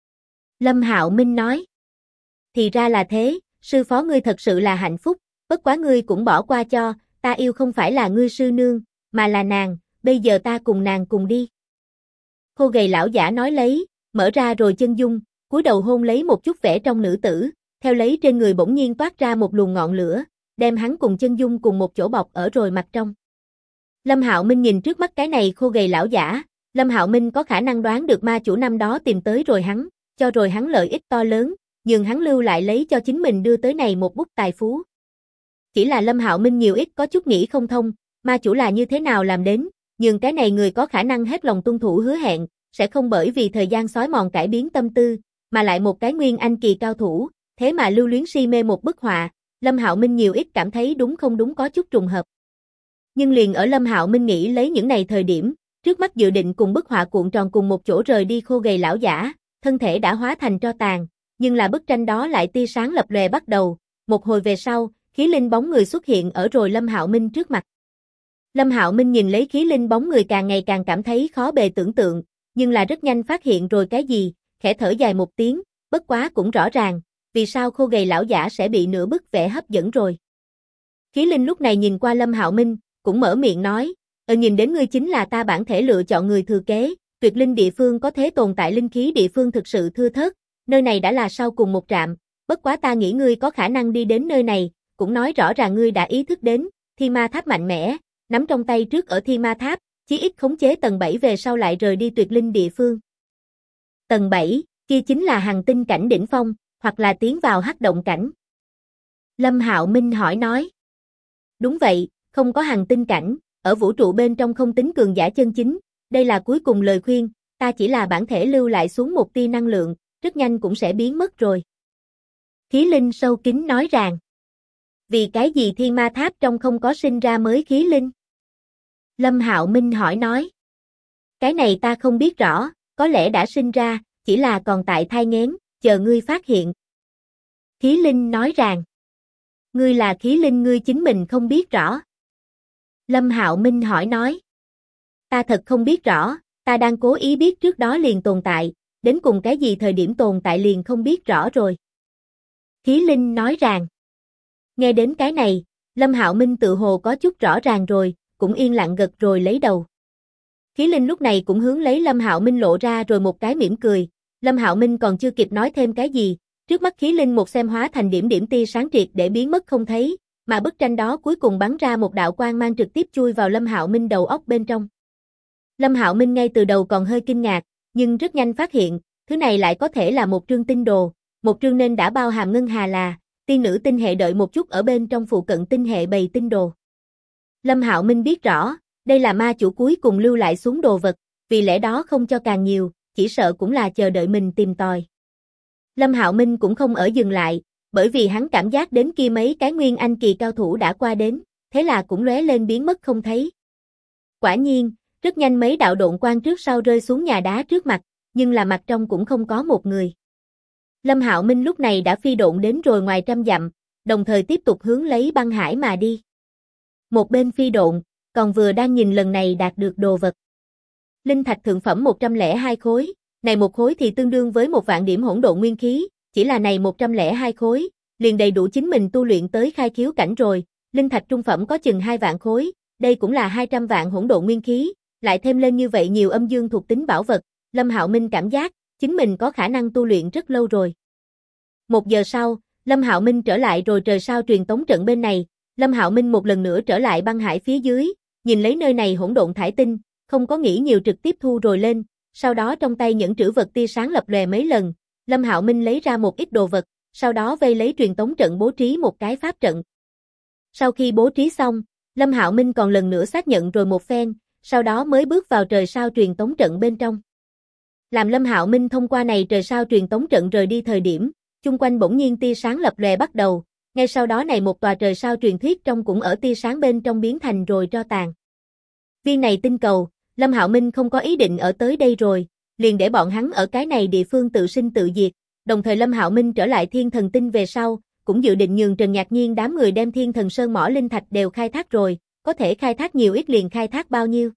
Lâm Hạo Minh nói. Thì ra là thế, sư phó ngươi thật sự là hạnh phúc, bất quá ngươi cũng bỏ qua cho, ta yêu không phải là ngươi sư nương, mà là nàng, bây giờ ta cùng nàng cùng đi. Khô gầy lão giả nói lấy, mở ra rồi chân dung, cúi đầu hôn lấy một chút vẻ trong nữ tử, theo lấy trên người bỗng nhiên toát ra một luồng ngọn lửa, đem hắn cùng chân dung cùng một chỗ bọc ở rồi mặt trong. Lâm Hạo Minh nhìn trước mắt cái này khô gầy lão giả, Lâm Hạo Minh có khả năng đoán được ma chủ năm đó tìm tới rồi hắn, cho rồi hắn lợi ích to lớn, nhưng hắn lưu lại lấy cho chính mình đưa tới này một bút tài phú. Chỉ là Lâm Hạo Minh nhiều ít có chút nghĩ không thông, ma chủ là như thế nào làm đến, nhưng cái này người có khả năng hết lòng tuân thủ hứa hẹn, sẽ không bởi vì thời gian xói mòn cải biến tâm tư, mà lại một cái nguyên anh kỳ cao thủ, thế mà lưu luyến si mê một bức họa, Lâm Hạo Minh nhiều ít cảm thấy đúng không đúng có chút trùng hợp. Nhưng liền ở Lâm Hạo Minh nghĩ lấy những này thời điểm, trước mắt dự định cùng bức họa cuộn tròn cùng một chỗ rời đi khô gầy lão giả, thân thể đã hóa thành tro tàn, nhưng là bức tranh đó lại tia sáng lập lòe bắt đầu, một hồi về sau, khí linh bóng người xuất hiện ở rồi Lâm Hạo Minh trước mặt. Lâm Hạo Minh nhìn lấy khí linh bóng người càng ngày càng cảm thấy khó bề tưởng tượng, nhưng là rất nhanh phát hiện rồi cái gì, khẽ thở dài một tiếng, bất quá cũng rõ ràng, vì sao khô gầy lão giả sẽ bị nửa bức vẽ hấp dẫn rồi. Khí linh lúc này nhìn qua Lâm Hạo Minh, cũng mở miệng nói, nhìn đến ngươi chính là ta bản thể lựa chọn người thừa kế, tuyệt linh địa phương có thế tồn tại linh khí địa phương thực sự thưa thớt, nơi này đã là sau cùng một trạm, bất quá ta nghĩ ngươi có khả năng đi đến nơi này, cũng nói rõ ràng ngươi đã ý thức đến, Thiên Ma Tháp mạnh mẽ, nắm trong tay trước ở Thiên Ma Tháp, chí ít khống chế tầng 7 về sau lại rời đi tuyệt linh địa phương. Tầng 7, kia chính là hằng tinh cảnh đỉnh phong, hoặc là tiến vào hắc động cảnh. Lâm Hạo Minh hỏi nói. Đúng vậy, không có hằng tinh cảnh, ở vũ trụ bên trong không tính cường giả chân chính, đây là cuối cùng lời khuyên, ta chỉ là bản thể lưu lại xuống một tia năng lượng, rất nhanh cũng sẽ biến mất rồi. Khí linh sâu kín nói rằng. Vì cái gì Thiên Ma Tháp trong không có sinh ra mới khí linh? Lâm Hạo Minh hỏi nói. Cái này ta không biết rõ, có lẽ đã sinh ra, chỉ là còn tại thai nghén, chờ ngươi phát hiện. Khí linh nói rằng. Ngươi là khí linh ngươi chính mình không biết rõ. Lâm Hạo Minh hỏi nói. Ta thật không biết rõ, Ta đang cố ý biết trước đó liền tồn tại, đến cùng cái gì thời điểm tồn tại liền không biết rõ rồi. Khí linh nói ràng. Nghe đến cái này, Lâm Hạo Minh tự hồ có chút rõ ràng rồi, cũng yên lặng gật rồi lấy đầu. Khí linh lúc này cũng hướng lấy Lâm Hạo Minh lộ ra rồi một cái mỉm cười, Lâm Hạo Minh còn chưa kịp nói thêm cái gì, trước mắt khí linh một xem hóa thành điểm điểm tia sáng triệt để biến mất không thấy, mà bức tranh đó cuối cùng bắn ra một đạo quang mang trực tiếp chui vào Lâm Hạo Minh đầu óc bên trong. Lâm Hạo Minh ngay từ đầu còn hơi kinh ngạc, nhưng rất nhanh phát hiện, thứ này lại có thể là một trương tinh đồ, một trương nên đã bao hàm ngân hà là tiên nữ tinh hệ đợi một chút ở bên trong phụ cận tinh hệ bày tinh đồ. Lâm Hạo Minh biết rõ, đây là ma chủ cuối cùng lưu lại xuống đồ vật, vì lẽ đó không cho càng nhiều, chỉ sợ cũng là chờ đợi mình tìm tòi. Lâm Hạo Minh cũng không ở dừng lại, bởi vì hắn cảm giác đến kia mấy cái nguyên anh kỳ cao thủ đã qua đến, thế là cũng lóe lên biến mất không thấy. Quả nhiên, rất nhanh mấy đạo độn quang trước sau rơi xuống nhà đá trước mặt, nhưng là mặt trong cũng không có một người. Lâm Hạo Minh lúc này đã phi độn đến rồi ngoài 100 dặm, đồng thời tiếp tục hướng lấy băng hải mà đi. Một bên phi độn, còn vừa đang nhìn lần này đạt được đồ vật. Linh thạch thượng phẩm 102 khối, này một khối thì tương đương với 1.000 điểm hỗn độn nguyên khí, chỉ là này 102 khối, liền đầy đủ chính mình tu luyện tới khai khiếu cảnh rồi, linh thạch trung phẩm có chừng 2 vạn khối, đây cũng là 200 vạn hỗn độn nguyên khí, lại thêm lên như vậy nhiều âm dương thuộc tính bảo vật, Lâm Hạo Minh cảm giác, chính mình có khả năng tu luyện rất lâu rồi. 1 giờ sau, Lâm Hạo Minh trở lại rồi trời sao truyền tống trận bên này, Lâm Hạo Minh một lần nữa trở lại băng hải phía dưới, nhìn lấy nơi này hỗn độn thải tinh, không có nghĩ nhiều trực tiếp thu rồi lên, sau đó trong tay những trữ vật tia sáng lập lòe mấy lần, Lâm Hạo Minh lấy ra một ít đồ vật, sau đó vây lấy truyền tống trận bố trí một cái pháp trận. Sau khi bố trí xong, Lâm Hạo Minh còn lần nữa xác nhận rồi một phen, sau đó mới bước vào trời sao truyền tống trận bên trong. Làm Lâm Hạo Minh thông qua này trời sao truyền tống trận rời đi thời điểm, chung quanh bỗng nhiên tia sáng lập lòe bắt đầu, ngay sau đó này một tòa trời sao truyền thuyết trong cũng ở tia sáng bên trong biến thành rồi tro tàn. Viên này tinh cầu, Lâm Hạo Minh không có ý định ở tới đây rồi, liền để bọn hắn ở cái này địa phương tự sinh tự diệt, đồng thời Lâm Hạo Minh trở lại Thiên Thần Tinh về sau, cũng dự định nhường Trần Nhạc Nhiên đám người đem Thiên Thần Sơn mỏ linh thạch đều khai thác rồi, có thể khai thác nhiều ít liền khai thác bao nhiêu.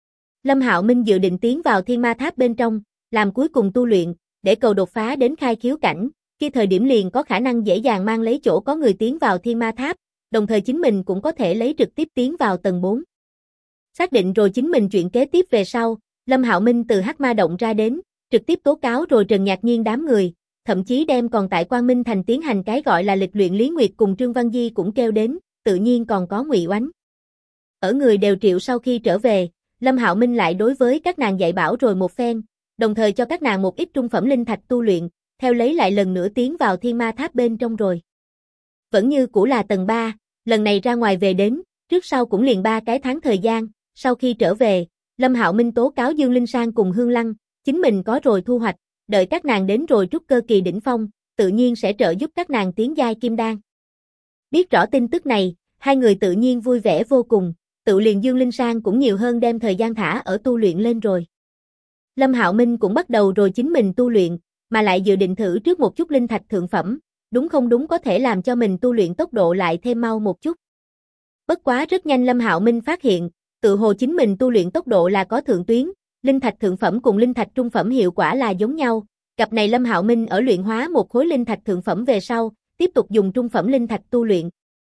Lâm Hạo Minh dự định tiến vào Thiên Ma Tháp bên trong, làm cuối cùng tu luyện, để cầu đột phá đến khai khiếu cảnh, khi thời điểm liền có khả năng dễ dàng mang lấy chỗ có người tiến vào Thiên Ma Tháp, đồng thời chính mình cũng có thể lấy trực tiếp tiến vào tầng 4. Xác định rồi chính mình chuyện kế tiếp về sau, Lâm Hạo Minh từ Hắc Ma Động ra đến, trực tiếp tố cáo rồi Trần Nhạc Nhiên đám người, thậm chí đem còn tại Quang Minh Thành tiến hành cái gọi là lịch luyện Lý Nguyệt cùng Trương Văn Di cũng kêu đến, tự nhiên còn có Ngụy Oánh. Ở người đều triệu sau khi trở về, Lâm Hạo Minh lại đối với các nàng dạy bảo rồi một phen, đồng thời cho các nàng một ít trung phẩm linh thạch tu luyện, theo lấy lại lần nữa tiến vào Thiên Ma Tháp bên trong rồi. Vẫn như cũ là tầng 3, lần này ra ngoài về đến, trước sau cũng liền 3 cái tháng thời gian, sau khi trở về, Lâm Hạo Minh tố cáo Dương Linh Sang cùng Hương Lăng, chính mình có rồi thu hoạch, đợi các nàng đến rồi trúc cơ kỳ đỉnh phong, tự nhiên sẽ trợ giúp các nàng tiến giai kim đan. Biết rõ tin tức này, hai người tự nhiên vui vẻ vô cùng, tự liền Dương Linh Sang cũng nhiều hơn đem thời gian thả ở tu luyện lên rồi. Lâm Hạo Minh cũng bắt đầu rồi chính mình tu luyện, mà lại dự định thử trước một chút linh thạch thượng phẩm, đúng không đúng có thể làm cho mình tu luyện tốc độ lại thêm mau một chút. Bất quá rất nhanh Lâm Hạo Minh phát hiện, tự hồ chính mình tu luyện tốc độ là có thượng tuyến, linh thạch thượng phẩm cùng linh thạch trung phẩm hiệu quả là giống nhau, cặp này Lâm Hạo Minh ở luyện hóa một khối linh thạch thượng phẩm về sau, tiếp tục dùng trung phẩm linh thạch tu luyện.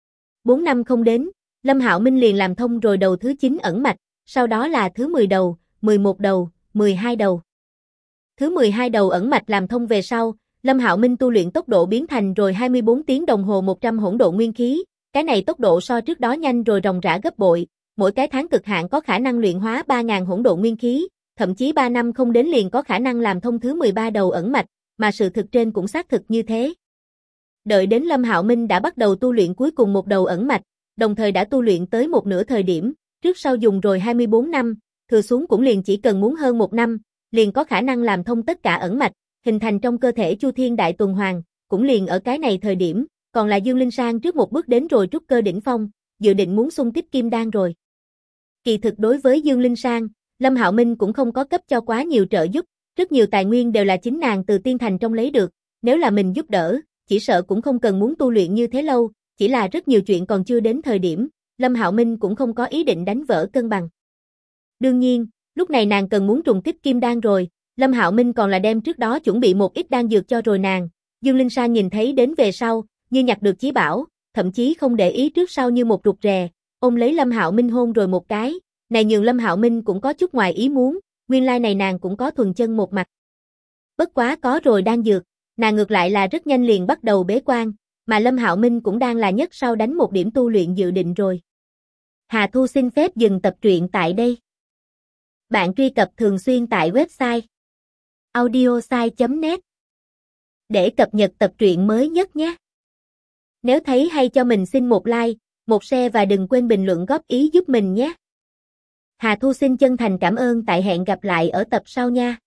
4 năm không đến, Lâm Hạo Minh liền làm thông rồi đầu thứ 9 ẩn mạch, sau đó là thứ 10 đầu, 11 đầu, 12 đầu. Thứ 12 đầu ẩn mạch làm thông về sau, Lâm Hạo Minh tu luyện tốc độ biến thành rồi 24 tiếng đồng hồ 100 hỗn độn nguyên khí, cái này tốc độ so trước đó nhanh rồi ròng rã gấp bội, mỗi cái tháng cực hạn có khả năng luyện hóa 3.000 hỗn độn nguyên khí, thậm chí 3 năm không đến liền có khả năng làm thông thứ 13 đầu ẩn mạch, mà sự thực trên cũng xác thực như thế. Đợi đến Lâm Hạo Minh đã bắt đầu tu luyện cuối cùng một đầu ẩn mạch, đồng thời đã tu luyện tới một nửa thời điểm, trước sau dùng rồi 24 năm, thừa xuống cũng liền chỉ cần muốn hơn 1 năm, liền có khả năng làm thông tất cả ẩn mạch, hình thành trong cơ thể Chu Thiên Đại Tuần Hoàn, cũng liền ở cái này thời điểm, còn là Dương Linh Sang trước một bước đến rồi trúc cơ đỉnh phong, dự định muốn xung kích kim đan rồi. Kỳ thực đối với Dương Linh Sang, Lâm Hạo Minh cũng không có cấp cho quá nhiều trợ giúp, rất nhiều tài nguyên đều là chính nàng từ tiên thành trong lấy được, nếu là mình giúp đỡ, chỉ sợ cũng không cần muốn tu luyện như thế lâu, chỉ là rất nhiều chuyện còn chưa đến thời điểm, Lâm Hạo Minh cũng không có ý định đánh vỡ cân bằng. Đương nhiên, Lúc này nàng cần muốn trùng kích kim đan rồi, Lâm Hạo Minh còn là đem trước đó chuẩn bị một ít đan dược cho rồi nàng. Dương Linh Sa nhìn thấy đến về sau, như nhặt được chí bảo, thậm chí không để ý trước sau như một rụt rè, ôm lấy Lâm Hạo Minh hôn rồi một cái, này nhường Lâm Hạo Minh cũng có chút ngoài ý muốn, nguyên lai này nàng cũng có thuần chân một mặt. Bất quá có rồi đan dược, nàng ngược lại là rất nhanh liền bắt đầu bế quan, mà Lâm Hạo Minh cũng đang là nhất sau đánh một điểm tu luyện dự định rồi. Hà Thu xin phép dừng tập truyện tại đây. Bạn truy cập thường xuyên tại website audiosai.net để cập nhật tập truyện mới nhất nhé. Nếu thấy hay cho mình xin một like, một share và đừng quên bình luận góp ý giúp mình nhé. Hà Thu xin chân thành cảm ơn, tại hẹn gặp lại ở tập sau nha.